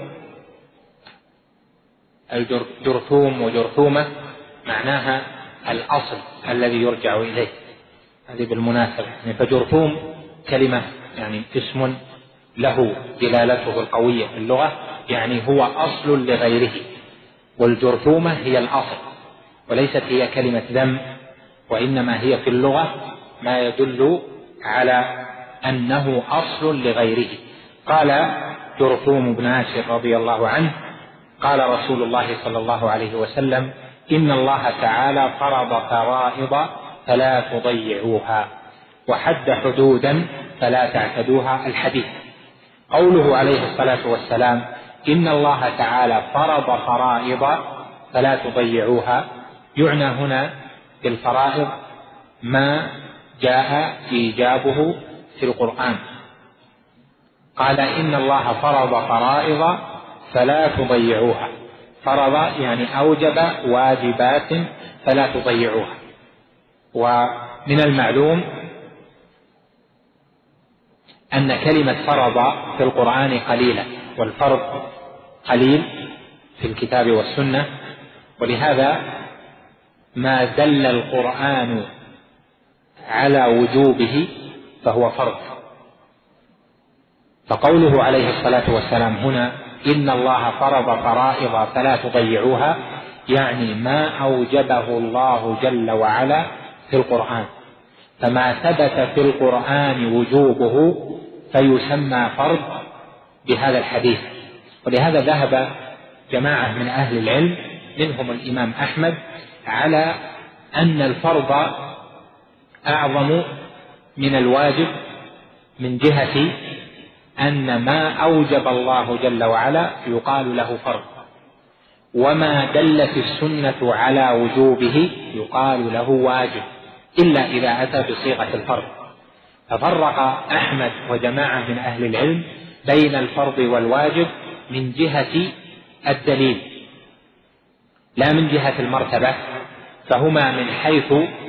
الجرثوم وجرثومة معناها الأصل الذي يرجع إليه، هذه بالمناسبة. فجرثوم كلمة يعني اسم له دلالته القوية في اللغة، يعني هو أصل لغيره، والجرثومة هي الأصل، وليست هي كلمة ذم، وإنما هي في اللغة ما يدل على أنه أصل لغيره. قال جرثوم بن عاشر رضي الله عنه: قال رسول الله صلى الله عليه وسلم: إن الله تعالى فرض فرائض فلا تضيعوها، وحد حدودا فلا تعتدوها. الحديث. قوله عليه الصلاة والسلام: إن الله تعالى فرض فرائض فلا تضيعوها، يعنى هنا بالفرائض ما جاء إيجابه في القرآن. قال: إن الله فرض فرائض فلا تضيعوها. فرض يعني أوجب واجبات فلا تضيعوها. ومن المعلوم أن كلمة فرض في القرآن قليلة، والفرض قليل في الكتاب والسنة، ولهذا ما دل القرآن على وجوبه فهو فرض. فقوله عليه الصلاة والسلام هنا: إن الله فرض فرائض فلا تضيعوها، يعني ما أوجبه الله جل وعلا في القرآن. فما ثبت في القرآن وجوبه فيسمى فرض بهذا الحديث. ولهذا ذهب جماعة من أهل العلم منهم الإمام أحمد على أن الفرض أعظم من الواجب، من جهة أن ما أوجب الله جل وعلا يقال له فرض، وما دلت السنة على وجوبه يقال له واجب، إلا إذا أتى بصيغة الفرض. ففرق أحمد وجماعة من أهل العلم بين الفرض والواجب من جهة الدليل لا من جهة المرتبة، فهما من حيث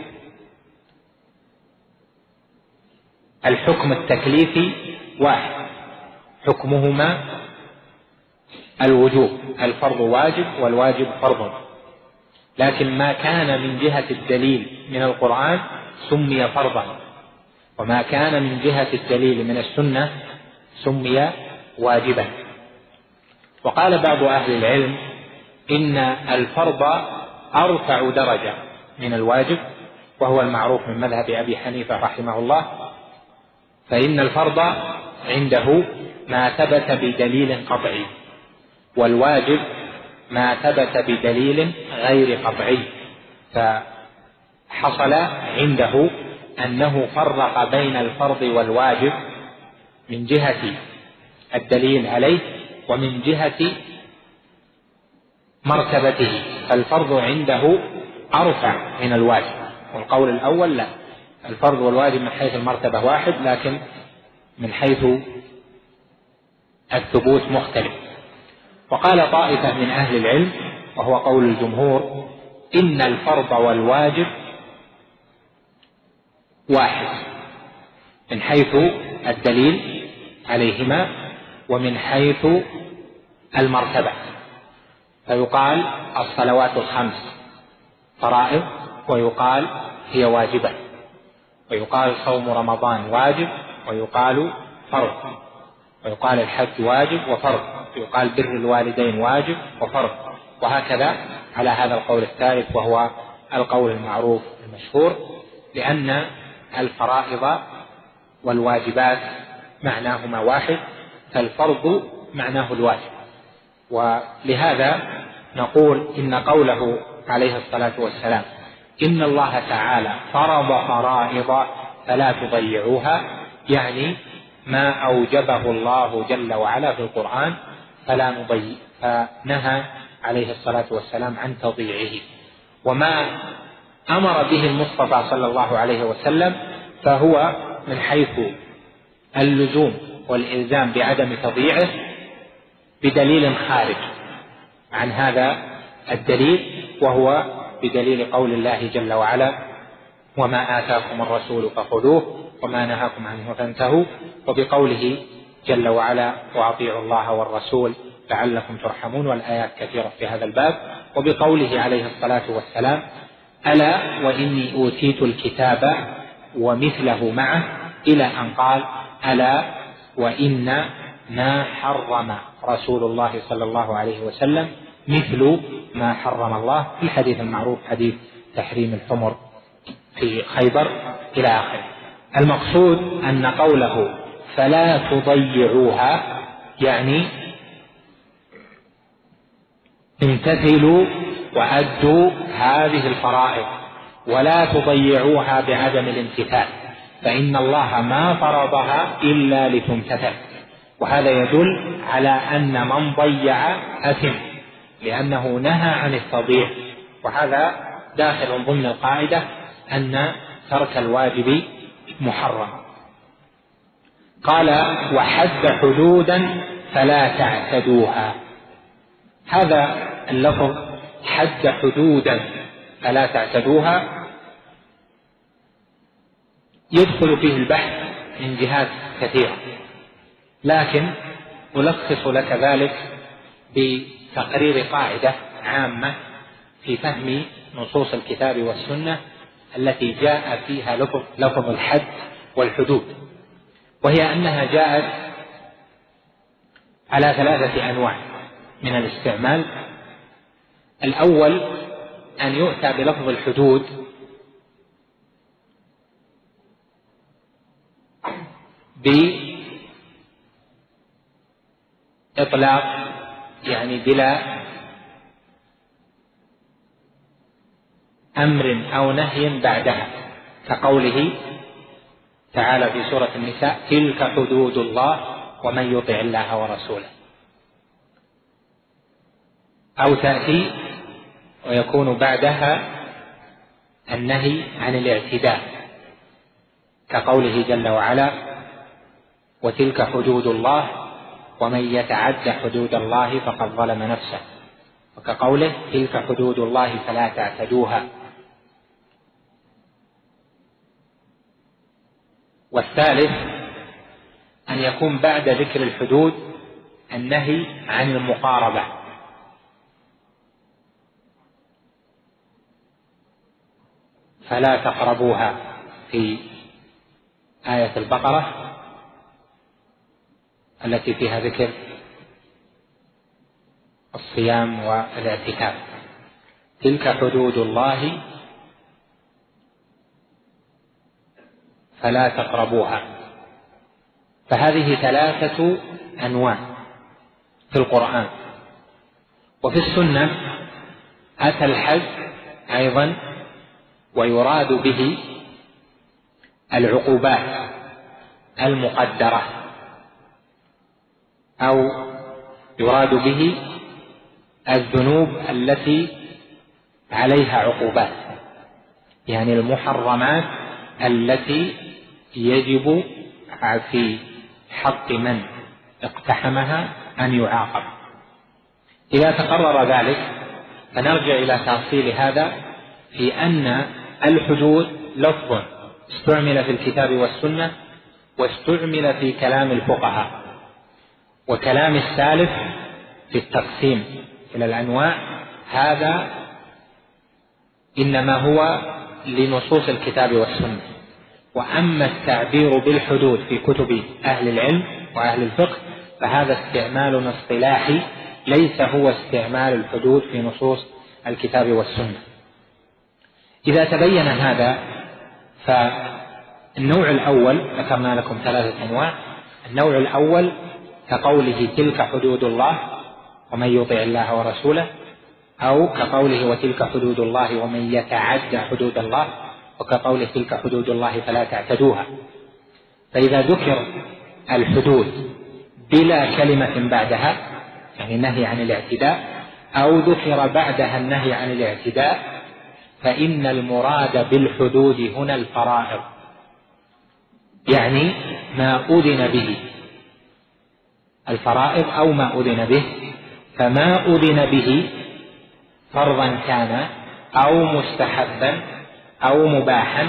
الحكم التكليفي واحد، حكمهما الوجوب، الفرض واجب والواجب فرض. لكن ما كان من جهة الدليل من القرآن سمي فرضا، وما كان من جهة الدليل من السنة سمي واجبا. وقال بعض أهل العلم إن الفرض أرفع درجة من الواجب، وهو المعروف من مذهب أبي حنيفة رحمه الله، فإن الفرض عنده ما ثبت بدليل قطعي، والواجب ما ثبت بدليل غير قطعي. فحصل عنده أنه فرق بين الفرض والواجب من جهة الدليل عليه ومن جهة مرتبته، فالفرض عنده أرفع من الواجب. والقول الأول لا، الفرض والواجب من حيث المرتبة واحد، لكن من حيث الثبوت مختلف. وقال طائفة من أهل العلم وهو قول الجمهور: إن الفرض والواجب واحد من حيث الدليل عليهما ومن حيث المرتبة. فيقال الصلوات الخمس فرائض، ويقال هي واجبة، ويقال صوم رمضان واجب ويقال فرض، ويقال الحج واجب وفرض، ويقال بر الوالدين واجب وفرض، وهكذا على هذا القول الثالث وهو القول المعروف المشهور، لأن الفرائض والواجبات معناهما واحد، فالفرض معناه الواجب. ولهذا نقول إن قوله عليه الصلاة والسلام: إن الله تعالى فرض فرائض فلا تضيعوها، يعني ما أوجبه الله جل وعلا في القرآن فلا نضيع، فنهى عليه الصلاة والسلام عن تضييعه. وما أمر به المصطفى صلى الله عليه وسلم فهو من حيث اللزوم والإلزام بعدم تضييعه بدليل خارج عن هذا الدليل، وهو بدليل قول الله جل وعلا: وما آتاكم الرسول فخذوه وما نهاكم عنه فانتهوا، وبقوله جل وعلا: وأطيعوا الله والرسول لعلكم ترحمون، والآيات كثيرة في هذا الباب. وبقوله عليه الصلاة والسلام: ألا وإني أوتيت الكتاب ومثله معه، إلى أن قال: ألا وإن ما حرم رسول الله صلى الله عليه وسلم مثل ما حرم الله، في الحديث المعروف حديث تحريم الحمر في خيبر إلى آخره. المقصود أن قوله فلا تضيعوها يعني امتثلوا وأدوا هذه الفرائض ولا تضيعوها بعدم الامتثال، فإن الله ما فرضها إلا لتمتثل. وهذا يدل على أن من ضيع أثم، لأنه نهى عن التضييع، وهذا داخل ضمن القاعدة أن ترك الواجب محرم. قال وحد حدودا فلا تعتدوها. هذا اللفظ حد حدودا فلا تعتدوها يدخل فيه البحث من جهات كثيرة، لكن ألخص لك ذلك بتقرير قاعدة عامة في فهم نصوص الكتاب والسنة التي جاء فيها لفظ الحد والحدود، وهي أنها جاءت على ثلاثة أنواع من الاستعمال. الأول أن يؤتى بلفظ الحدود بإطلاق يعني بلا أمر أو نهي بعدها، كقوله تعالى في سورة النساء تلك حدود الله ومن يطع الله ورسوله، أو تأتي ويكون بعدها النهي عن الاعتداء، كقوله جل وعلا وتلك حدود الله ومن يتعد حدود الله فقد ظلم نفسه، وكقوله تلك حدود الله فلا تعتدوها. والثالث أن يكون بعد ذكر الحدود النهي عن المقاربة، فلا تقربوها في آية البقرة التي فيها ذكر الصيام والاعتكاف. تلك حدود الله فلا تقربوها. فهذه ثلاثة أنواع في القرآن. وفي السنة أتى الحد أيضا ويراد به العقوبات المقدرة، أو يراد به الذنوب التي عليها عقوبات، يعني المحرمات التي يجب في حق من اقتحمها أن يعاقب. إذا تقرر ذلك فنرجع إلى تفصيل هذا في أن الحدود لفظ استعمل في الكتاب والسنة واستعمل في كلام الفقهاء، وكلام السالف في التقسيم إلى الأنواع هذا إنما هو لنصوص الكتاب والسنة. وأما التعبير بالحدود في كتب أهل العلم وأهل الفقه فهذا استعمال اصطلاحي ليس هو استعمال الحدود في نصوص الكتاب والسنة. إذا تبين هذا فالنوع الأول ذكرنا لكم ثلاثة أنواع. النوع الأول كقوله تلك حدود الله ومن يطع الله ورسوله، أو كقوله وتلك حدود الله ومن يتعدى حدود الله، وكقوله تلك حدود الله فلا تعتدوها. فإذا ذكر الحدود بلا كلمة بعدها يعني النهي عن الاعتداء، أو ذكر بعدها النهي عن الاعتداء، فإن المراد بالحدود هنا الفرائض، يعني ما أذن به، الفرائض أو ما أذن به. فما أذن به فرضا كان أو مستحبا أو مباحا،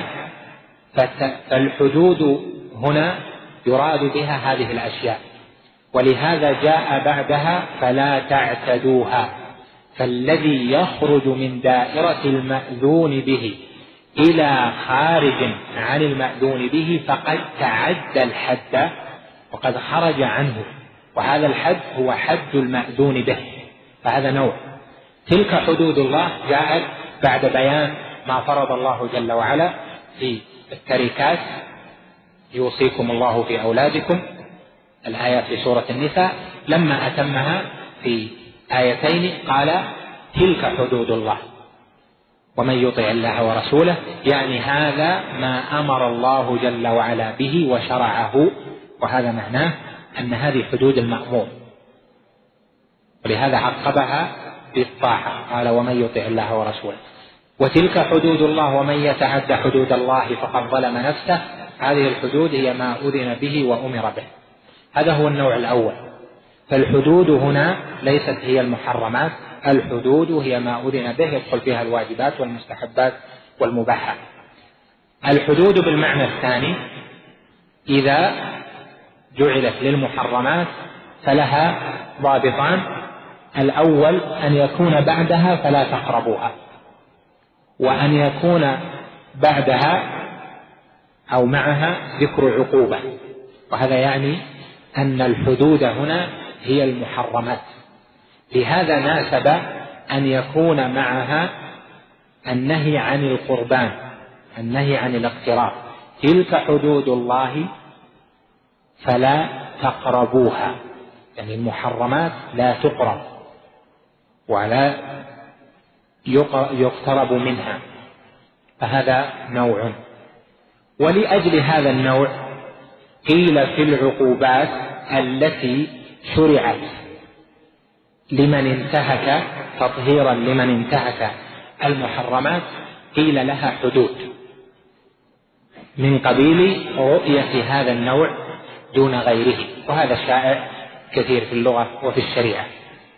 فالحدود هنا يراد بها هذه الأشياء، ولهذا جاء بعدها فلا تعتدوها. فالذي يخرج من دائرة المأذون به إلى خارج عن المأذون به فقد تعدى الحد وقد خرج عنه، وهذا الحد هو حد المأذون به. فهذا نوع. تلك حدود الله جاءت بعد بيان ما فرض الله جل وعلا في التركات يوصيكم الله في أولادكم، الآية في سورة النساء، لما أتمها في آيتين قال تلك حدود الله ومن يطع الله ورسوله، يعني هذا ما أمر الله جل وعلا به وشرعه، وهذا معناه أن هذه حدود المأمور، ولهذا عقبها بالطاعة قال ومن يطع الله ورسوله. وتلك حدود الله ومن يتعد حدود الله فقد ظلم نفسه، هذه الحدود هي ما أذن به وأمر به. هذا هو النوع الأول. فالحدود هنا ليست هي المحرمات، الحدود هي ما أذن به، يدخل فيها الواجبات والمستحبات والمباحات. الحدود بالمعنى الثاني إذا جعلت للمحرمات فلها ضابطان: الأول أن يكون بعدها فلا تقربوها، وأن يكون بعدها أو معها ذكر عقوبة، وهذا يعني أن الحدود هنا هي المحرمات. لهذا ناسب أن يكون معها النهي عن القربان، النهي عن الاقتراب. تلك حدود الله فلا تقربوها، يعني المحرمات لا تقرب ولا يقترب منها، فهذا نوع. ولأجل هذا النوع قيل في العقوبات التي شرعت لمن انتهك تطهيرا لمن انتهك المحرمات قيل لها حدود، من قبيل رؤية هذا النوع دون غيره، وهذا شائع كثير في اللغة وفي الشريعة.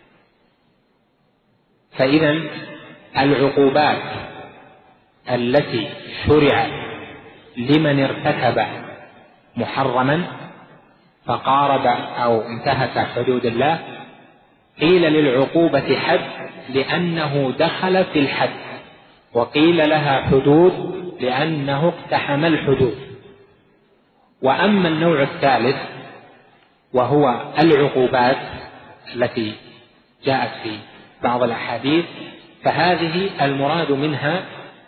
فإذا العقوبات التي شرعت لمن ارتكب محرما فقارب أو انتهك حدود الله قيل للعقوبة حد لأنه دخل في الحد، وقيل لها حدود لأنه اقتحم الحدود. وأما النوع الثالث وهو العقوبات التي جاءت في بعض الأحاديث، فهذه المراد منها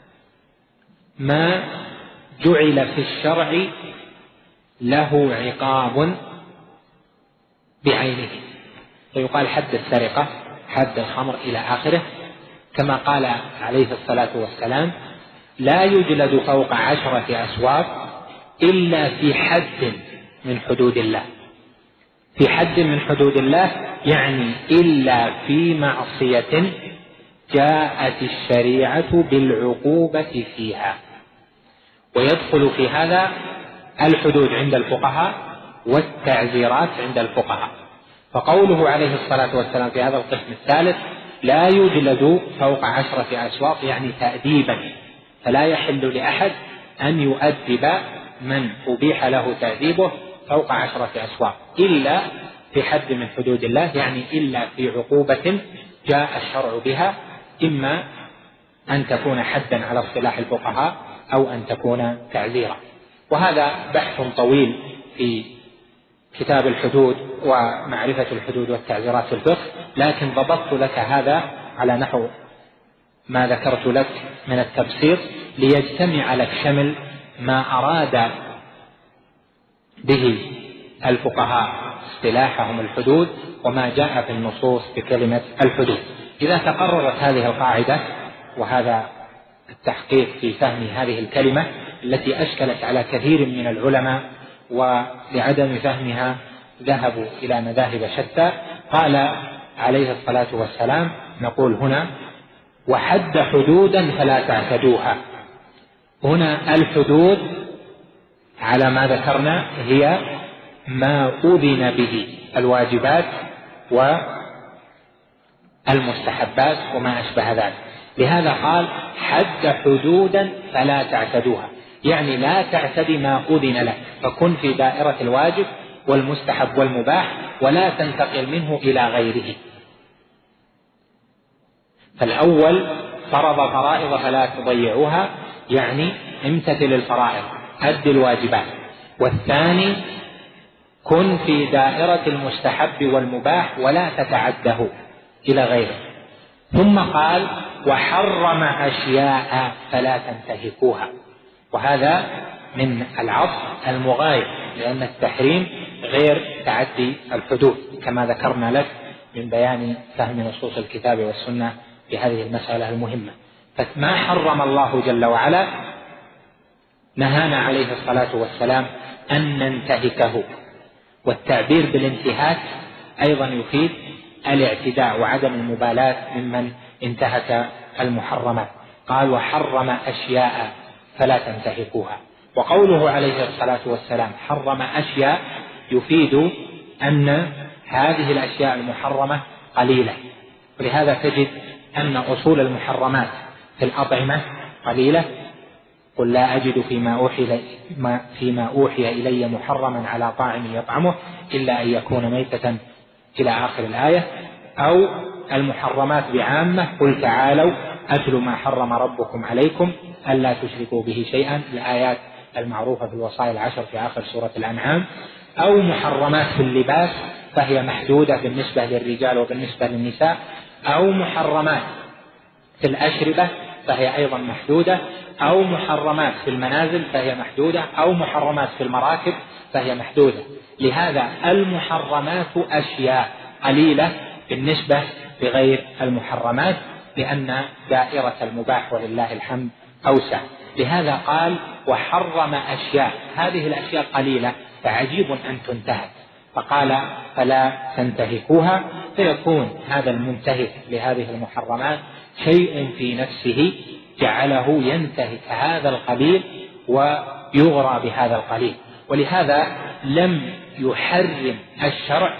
ما جعل في الشرع له عقاب بعينه، فيقال حد السرقة، حد الخمر إلى آخره، كما قال عليه الصلاة والسلام: لا يجلد فوق عشرة أسواق إلا في حد من حدود الله. في حد من حدود الله يعني إلا في معصية جاءت الشريعة بالعقوبة فيها. ويدخل في هذا الحدود عند الفقهاء والتعزيرات عند الفقهاء. فقوله عليه الصلاة والسلام في هذا القسم الثالث: لا يجلد فوق عشرة أسواق، يعني تأديبا، فلا يحل لأحد أن يؤدب من أبيح له تأديبه فوق عشرة أسواق إلا في حد من حدود الله، يعني إلا في عقوبة جاء الشرع بها، إما أن تكون حدا على اصطلاح الفقهاء أو أن تكون تعزيرا. وهذا بحث طويل في كتاب الحدود ومعرفة الحدود والتعزيرات في الفقه، لكن ضبطت لك هذا على نحو ما ذكرت لك من التبسيط ليجتمع لك شمل ما أراد به الفقهاء اصطلاحهم الحدود وما جاء في النصوص بكلمة الحدود. إذا تقررت هذه القاعدة وهذا التحقيق في فهم هذه الكلمة التي أشكلت على كثير من العلماء ولعدم فهمها ذهبوا إلى مذاهب شتى، قال عليه الصلاة والسلام: نقول هنا: وحد حدودا فلا تعتدوها. هنا الحدود على ما ذكرنا هي ما أذن به، الواجبات والمستحبات وما أشبه ذلك. لهذا قال: حد حدودا فلا تعتدوها، يعني لا تعتدي ما أذن لك، فكن في دائرة الواجب والمستحب والمباح ولا تنتقل منه إلى غيره. فالأول فرض فرائض فلا تضيعوها، يعني امتثل الفرائض، أد الواجبات. والثاني كن في دائرة المستحب والمباح ولا تتعده إلى غيره. ثم قال: وحرم أشياء فلا تنتهكوها، وهذا من العطف المغاير، لأن التحريم غير تعدي الحدود كما ذكرنا لك من بيان فهم نصوص الكتاب والسنة في هذه المسألة المهمة. فما حرم الله جل وعلا نهانا عليه الصلاة والسلام أن ننتهكه، والتعبير بالانتهاك أيضا يفيد الاعتداء وعدم المبالاة ممن انتهك المحرمات. قال وحرم أشياء فلا تنتهكوها. وقوله عليه الصلاة والسلام حرم أشياء يفيد أن هذه الأشياء المحرمة قليلة، ولهذا تجد أن أصول المحرمات في الأطعمة قليلة. قل لا أجد فيما أوحي, فيما أوحي إلي محرما على طاعم يطعمه إلا أن يكون ميتة إلى آخر الآية. أو المحرمات بعامة قل تعالوا أتل ما حرم ربكم عليكم ألا تشركوا به شيئا، الآيات المعروفة في الوصايا العشر في آخر سورة الأنعام. أو محرمات في اللباس فهي محدودة بالنسبة للرجال وبالنسبة للنساء. أو محرمات في الأشربة فهي أيضا محدودة. أو محرمات في المنازل فهي محدودة. أو محرمات في المراكب فهي محدودة. لهذا المحرمات أشياء قليلة بالنسبة لغير المحرمات، لأن دائرة المباح ولله الحمد أوسع. لهذا قال وحرم أشياء، هذه الأشياء قليلة فعجيب أن تنتهك، فقال فلا تنتهكوها. فيكون هذا المنتهك لهذه المحرمات شيء في نفسه جعله ينتهك هذا القليل ويغرى بهذا القليل. ولهذا لم يحرم الشرع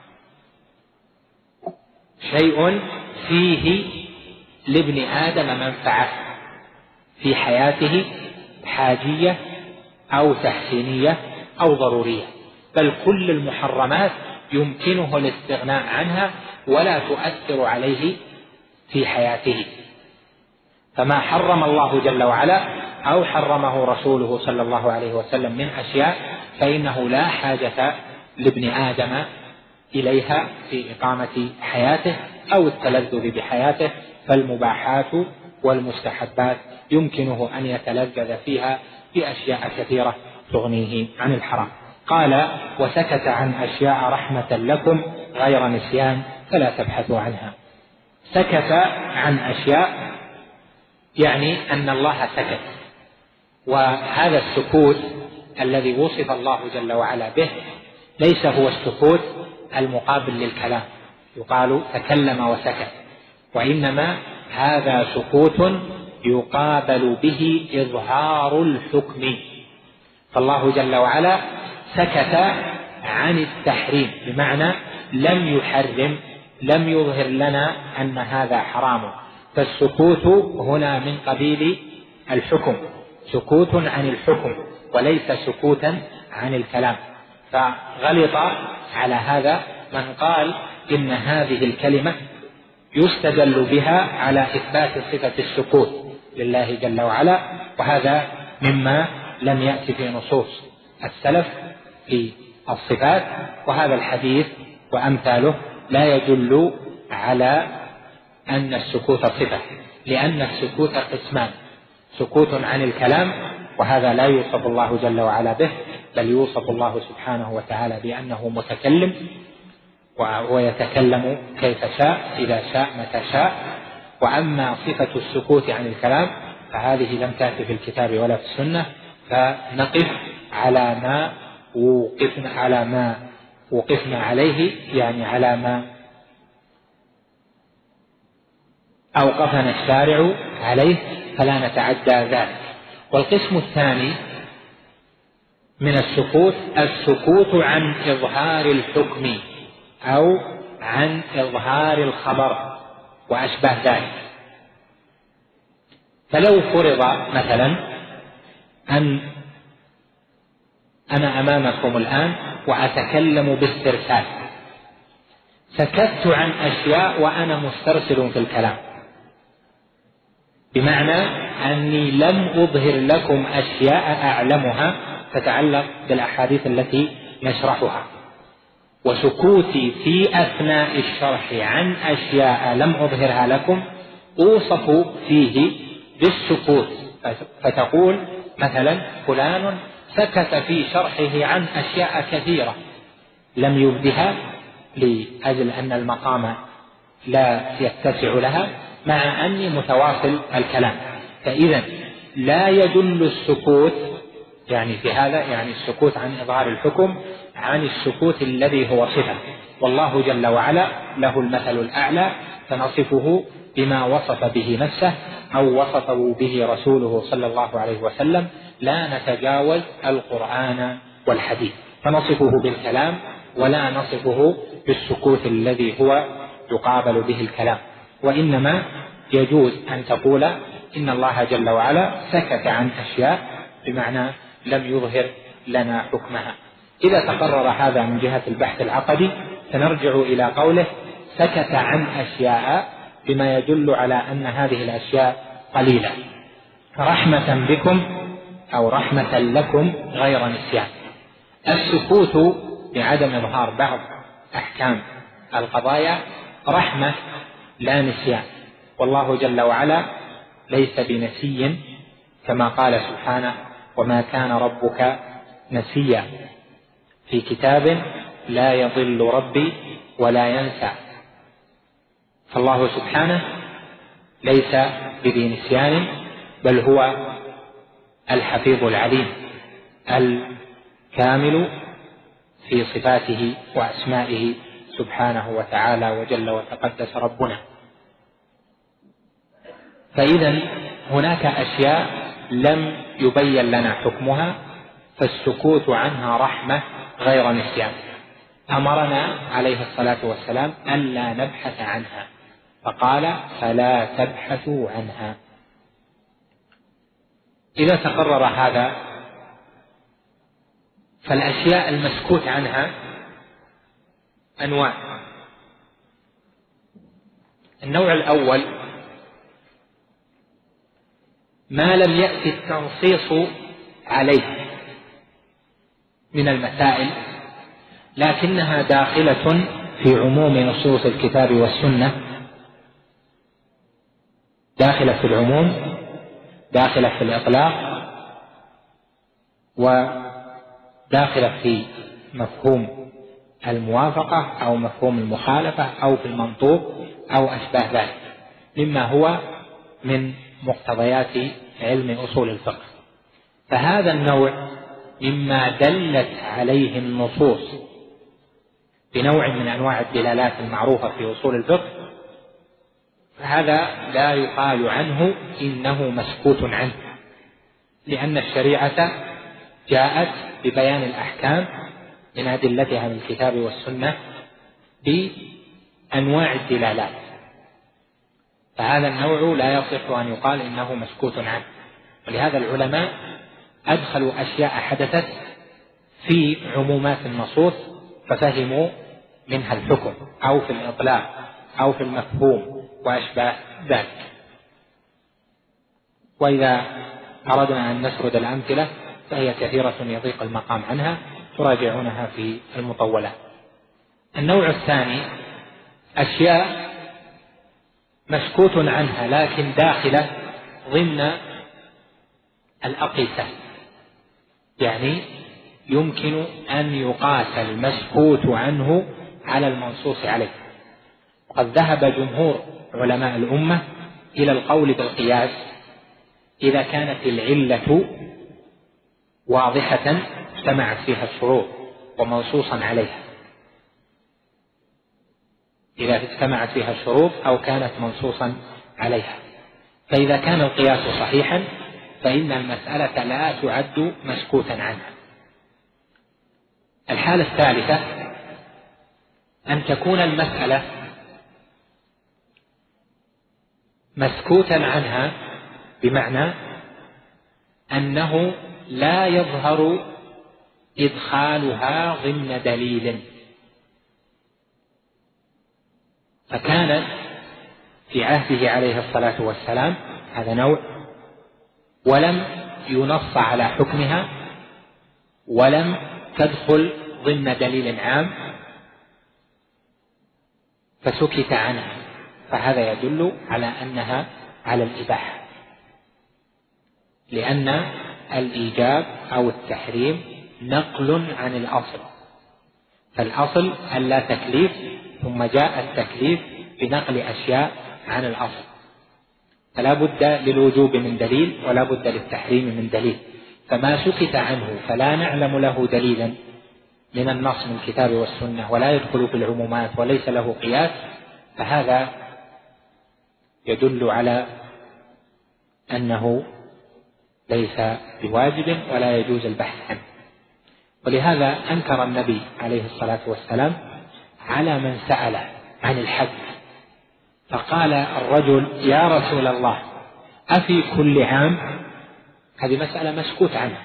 شيء فيه لابن آدم منفعة في حياته حاجية أو تحسينية أو ضرورية، بل كل المحرمات يمكنه الاستغناء عنها ولا تؤثر عليه في حياته. فما حرم الله جل وعلا أو حرمه رسوله صلى الله عليه وسلم من أشياء فإنه لا حاجة لابن آدم إليها في إقامة حياته أو التلذذ بحياته، فالمباحات والمستحبات يمكنه أن يتلذذ فيها بأشياء كثيرة تغنيه عن الحرام. قال وسكت عن أشياء رحمة لكم غير نسيان فلا تبحثوا عنها. سكت عن أشياء يعني أن الله سكت، وهذا السكوت الذي وصف الله جل وعلا به ليس هو السكوت المقابل للكلام يقال تكلم وسكت، وإنما هذا سكوت يقابل به إظهار الحكم. فالله جل وعلا سكت عن التحريم بمعنى لم يحرم، لم يظهر لنا أن هذا حرام، فالسكوت هنا من قبيل الحكم، سكوت عن الحكم وليس سكوتا عن الكلام. فغلط على هذا من قال إن هذه الكلمة يستدل بها على إثبات صفة السكوت لله جل وعلا، وهذا مما لم يأتي في نصوص السلف في الصفات. وهذا الحديث وأمثاله لا يدل على أن السكوت صفة، لأن السكوت قسمان: سكوت عن الكلام وهذا لا يوصف الله جل وعلا به، بل يوصف الله سبحانه وتعالى بأنه متكلم ويتكلم كيف شاء إذا شاء متى شاء. وأما صفة السكوت عن الكلام فهذه لم تأتي في الكتاب ولا في السنة، فنقف على ما وقفنا على ما وقفنا عليه، يعني على ما أوقفنا الشارع عليه، فلا نتعدى ذلك. والقسم الثاني من السكوت السكوت عن إظهار الحكم أو عن إظهار الخبر وأشباه ذلك. فلو فرض مثلا أن أنا أمامكم الآن وأتكلم باسترسال، سكت عن أشياء وأنا مسترسل في الكلام، بمعنى أني لم أظهر لكم أشياء أعلمها تتعلق بالأحاديث التي نشرحها، وسكوتي في أثناء الشرح عن أشياء لم أظهرها لكم أوصف فيه بالسكوت، فتقول مثلا فلان سكت في شرحه عن أشياء كثيرة لم يبدها لأجل أن المقام لا يتسع لها، مع أني متواصل الكلام. فإذا لا يدل السكوت يعني في هذا يعني السكوت عن إظهار الحكم عن السكوت الذي هو صفة، والله جل وعلا له المثل الأعلى فنصفه بما وصف به نفسه أو وصفه به رسوله صلى الله عليه وسلم، لا نتجاوز القرآن والحديث، فنصفه بالكلام ولا نصفه بالسكوت الذي هو يقابل به الكلام. وإنما يجوز أن تقول إن الله جل وعلا سكت عن أشياء بمعنى لم يظهر لنا حكمها. إذا تقرر هذا من جهة البحث العقدي سنرجع إلى قوله سكت عن أشياء بما يدل على أن هذه الأشياء قليلة، رحمة بكم أو رحمة لكم غير نسيان. السكوت بعدم إظهار بعض أحكام القضايا رحمة لا نسيان، والله جل وعلا ليس بنسي كما قال سبحانه وما كان ربك نسيا، في كتاب لا يضل ربي ولا ينسى. فالله سبحانه ليس بذي نسيان، بل هو الحفيظ العليم الكامل في صفاته وأسمائه سبحانه وتعالى وجل وتقدس ربنا. فإذا هناك أشياء لم يبين لنا حكمها فالسكوت عنها رحمة غير نسيان. أمرنا عليه الصلاة والسلام ألا نبحث عنها فقال فلا تبحثوا عنها. إذا تقرر هذا فالأشياء المسكوت عنها أنواع. النوع الأول ما لم يأتي التنصيص عليه من المسائل لكنها داخلة في عموم نصوص الكتاب والسنة، داخلة في العموم، داخلة في الإطلاق، وداخلة في مفهوم الموافقة أو مفهوم المخالفة أو في المنطوق أو أشباه ذلك مما هو من مقتضيات علم أصول الفقه. فهذا النوع مما دلت عليه النصوص بنوع من أنواع الدلالات المعروفة في أصول الفقه، فهذا لا يقال عنه إنه مسكوت عنه، لأن الشريعة جاءت ببيان الأحكام من أدلتها من الكتاب والسنة بأنواع الدلالات، فهذا النوع لا يصح أن يقال إنه مسكوت عنه. ولهذا العلماء أدخلوا أشياء حدثت في عمومات النصوص ففهموا منها الحكم أو في الإطلاق أو في المفهوم وأشباه ذلك. وإذا أردنا أن نسرد الأمثلة فهي كثيرة يضيق المقام عنها، تراجعونها في المطولات. النوع الثاني أشياء مسكوت عنها لكن داخلة ضمن الأقيسة، يعني يمكن أن يقاس المسكوت عنه على المنصوص عليه. وقد ذهب جمهور علماء الأمة إلى القول بالقياس إذا كانت العلة واضحة اجتمعت فيها الشروط ومنصوصا عليها، إذا اجتمعت فيها الشروط أو كانت منصوصا عليها. فإذا كان القياس صحيحا فإن المسألة لا تعد مسكوتا عنها. الحالة الثالثة أن تكون المسألة مسكوتا عنها بمعنى أنه لا يظهر إدخالها ضمن دليل، فكانت في عهده عليه الصلاة والسلام هذا نوع ولم ينص على حكمها ولم تدخل ضمن دليل عام فسكت عنها، فهذا يدل على أنها على الإباحة، لأن الإيجاب أو التحريم نقل عن الأصل، فالأصل ألا تكليف، ثم جاء التكليف بنقل أشياء عن الأصل، فلا بد للوجوب من دليل ولا بد للتحريم من دليل. فما سكت عنه فلا نعلم له دليلا من النص من الكتاب والسنة ولا يدخل في العمومات وليس له قياس، فهذا يدل على أنه ليس بواجب ولا يجوز البحث عنه. ولهذا أنكر النبي عليه الصلاة والسلام على من سأل عن الحج، فقال الرجل: يا رسول الله، أفي كل عام؟ هذه مسألة مسكوت عنها،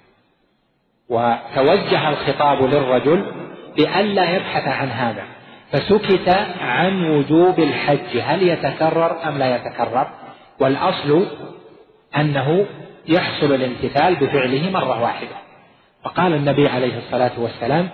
وتوجه الخطاب للرجل بألا يبحث عن هذا، فسكت عن وجوب الحج هل يتكرر أم لا يتكرر، والأصل أنه يحصل الامتثال بفعله مرة واحدة. فقال النبي عليه الصلاة والسلام: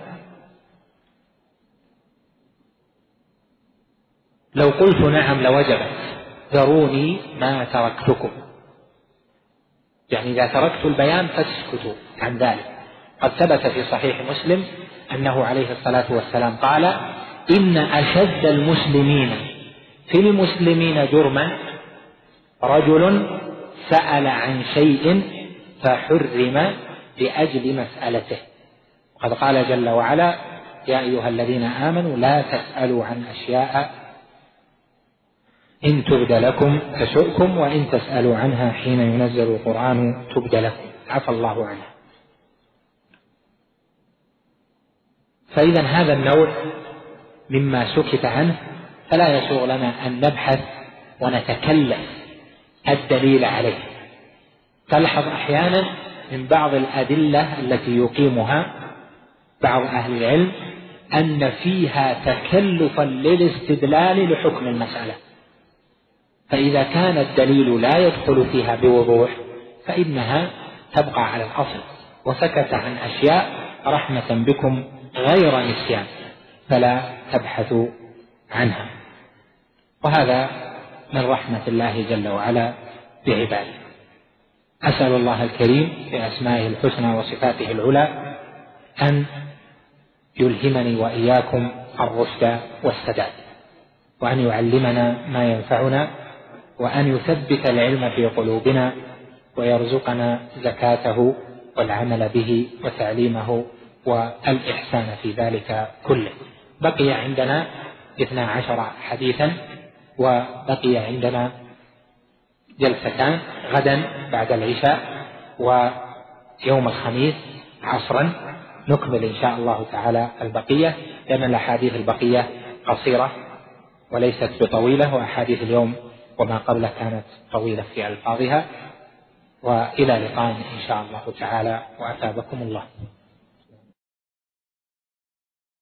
لو قلت نعم لوجبت، ذروني ما تركتكم، يعني إذا تركت البيان فاسكتوا عن ذلك. قد ثبت في صحيح مسلم أنه عليه الصلاة والسلام قال: إن أشد المسلمين في المسلمين جرما رجل سأل عن شيء فحرم لأجل مسألته. وقد قال جل وعلا: يا أيها الذين آمنوا لا تسألوا عن أشياء إن تبد لكم تسؤكم وإن تسألوا عنها حين ينزل القرآن تبد لكم، عفى الله عنها. فإذا هذا النوع مما سكت عنه فلا يسوغ لنا أن نبحث ونتكلف الدليل عليه. تلحظ أحيانا من بعض الأدلة التي يقيمها بعض أهل العلم أن فيها تكلفا للاستدلال لحكم المسألة، فإذا كان الدليل لا يدخل فيها بوضوح فإنها تبقى على الأصل، وسكت عن أشياء رحمة بكم غير نسيان فلا تبحثوا عنها. وهذا من رحمة الله جل وعلا بعباده. أسأل الله الكريم بأسمائه الحسنى وصفاته العلى أن يلهمني وإياكم الرشد والسداد، وأن يعلمنا ما ينفعنا، وأن يثبت العلم في قلوبنا، ويرزقنا زكاته والعمل به وتعليمه والإحسان في ذلك كله. بقي عندنا اثنا عشر حديثا، وبقي عندنا جلستان غدا بعد العشاء ويوم الخميس عصرا نكمل إن شاء الله تعالى البقية، لأن الأحاديث البقية قصيرة وليست بطويلة، وأحاديث اليوم وما قبله كانت طويلة في ألفاظها. وإلى لقاء إن شاء الله تعالى، وأثابكم الله.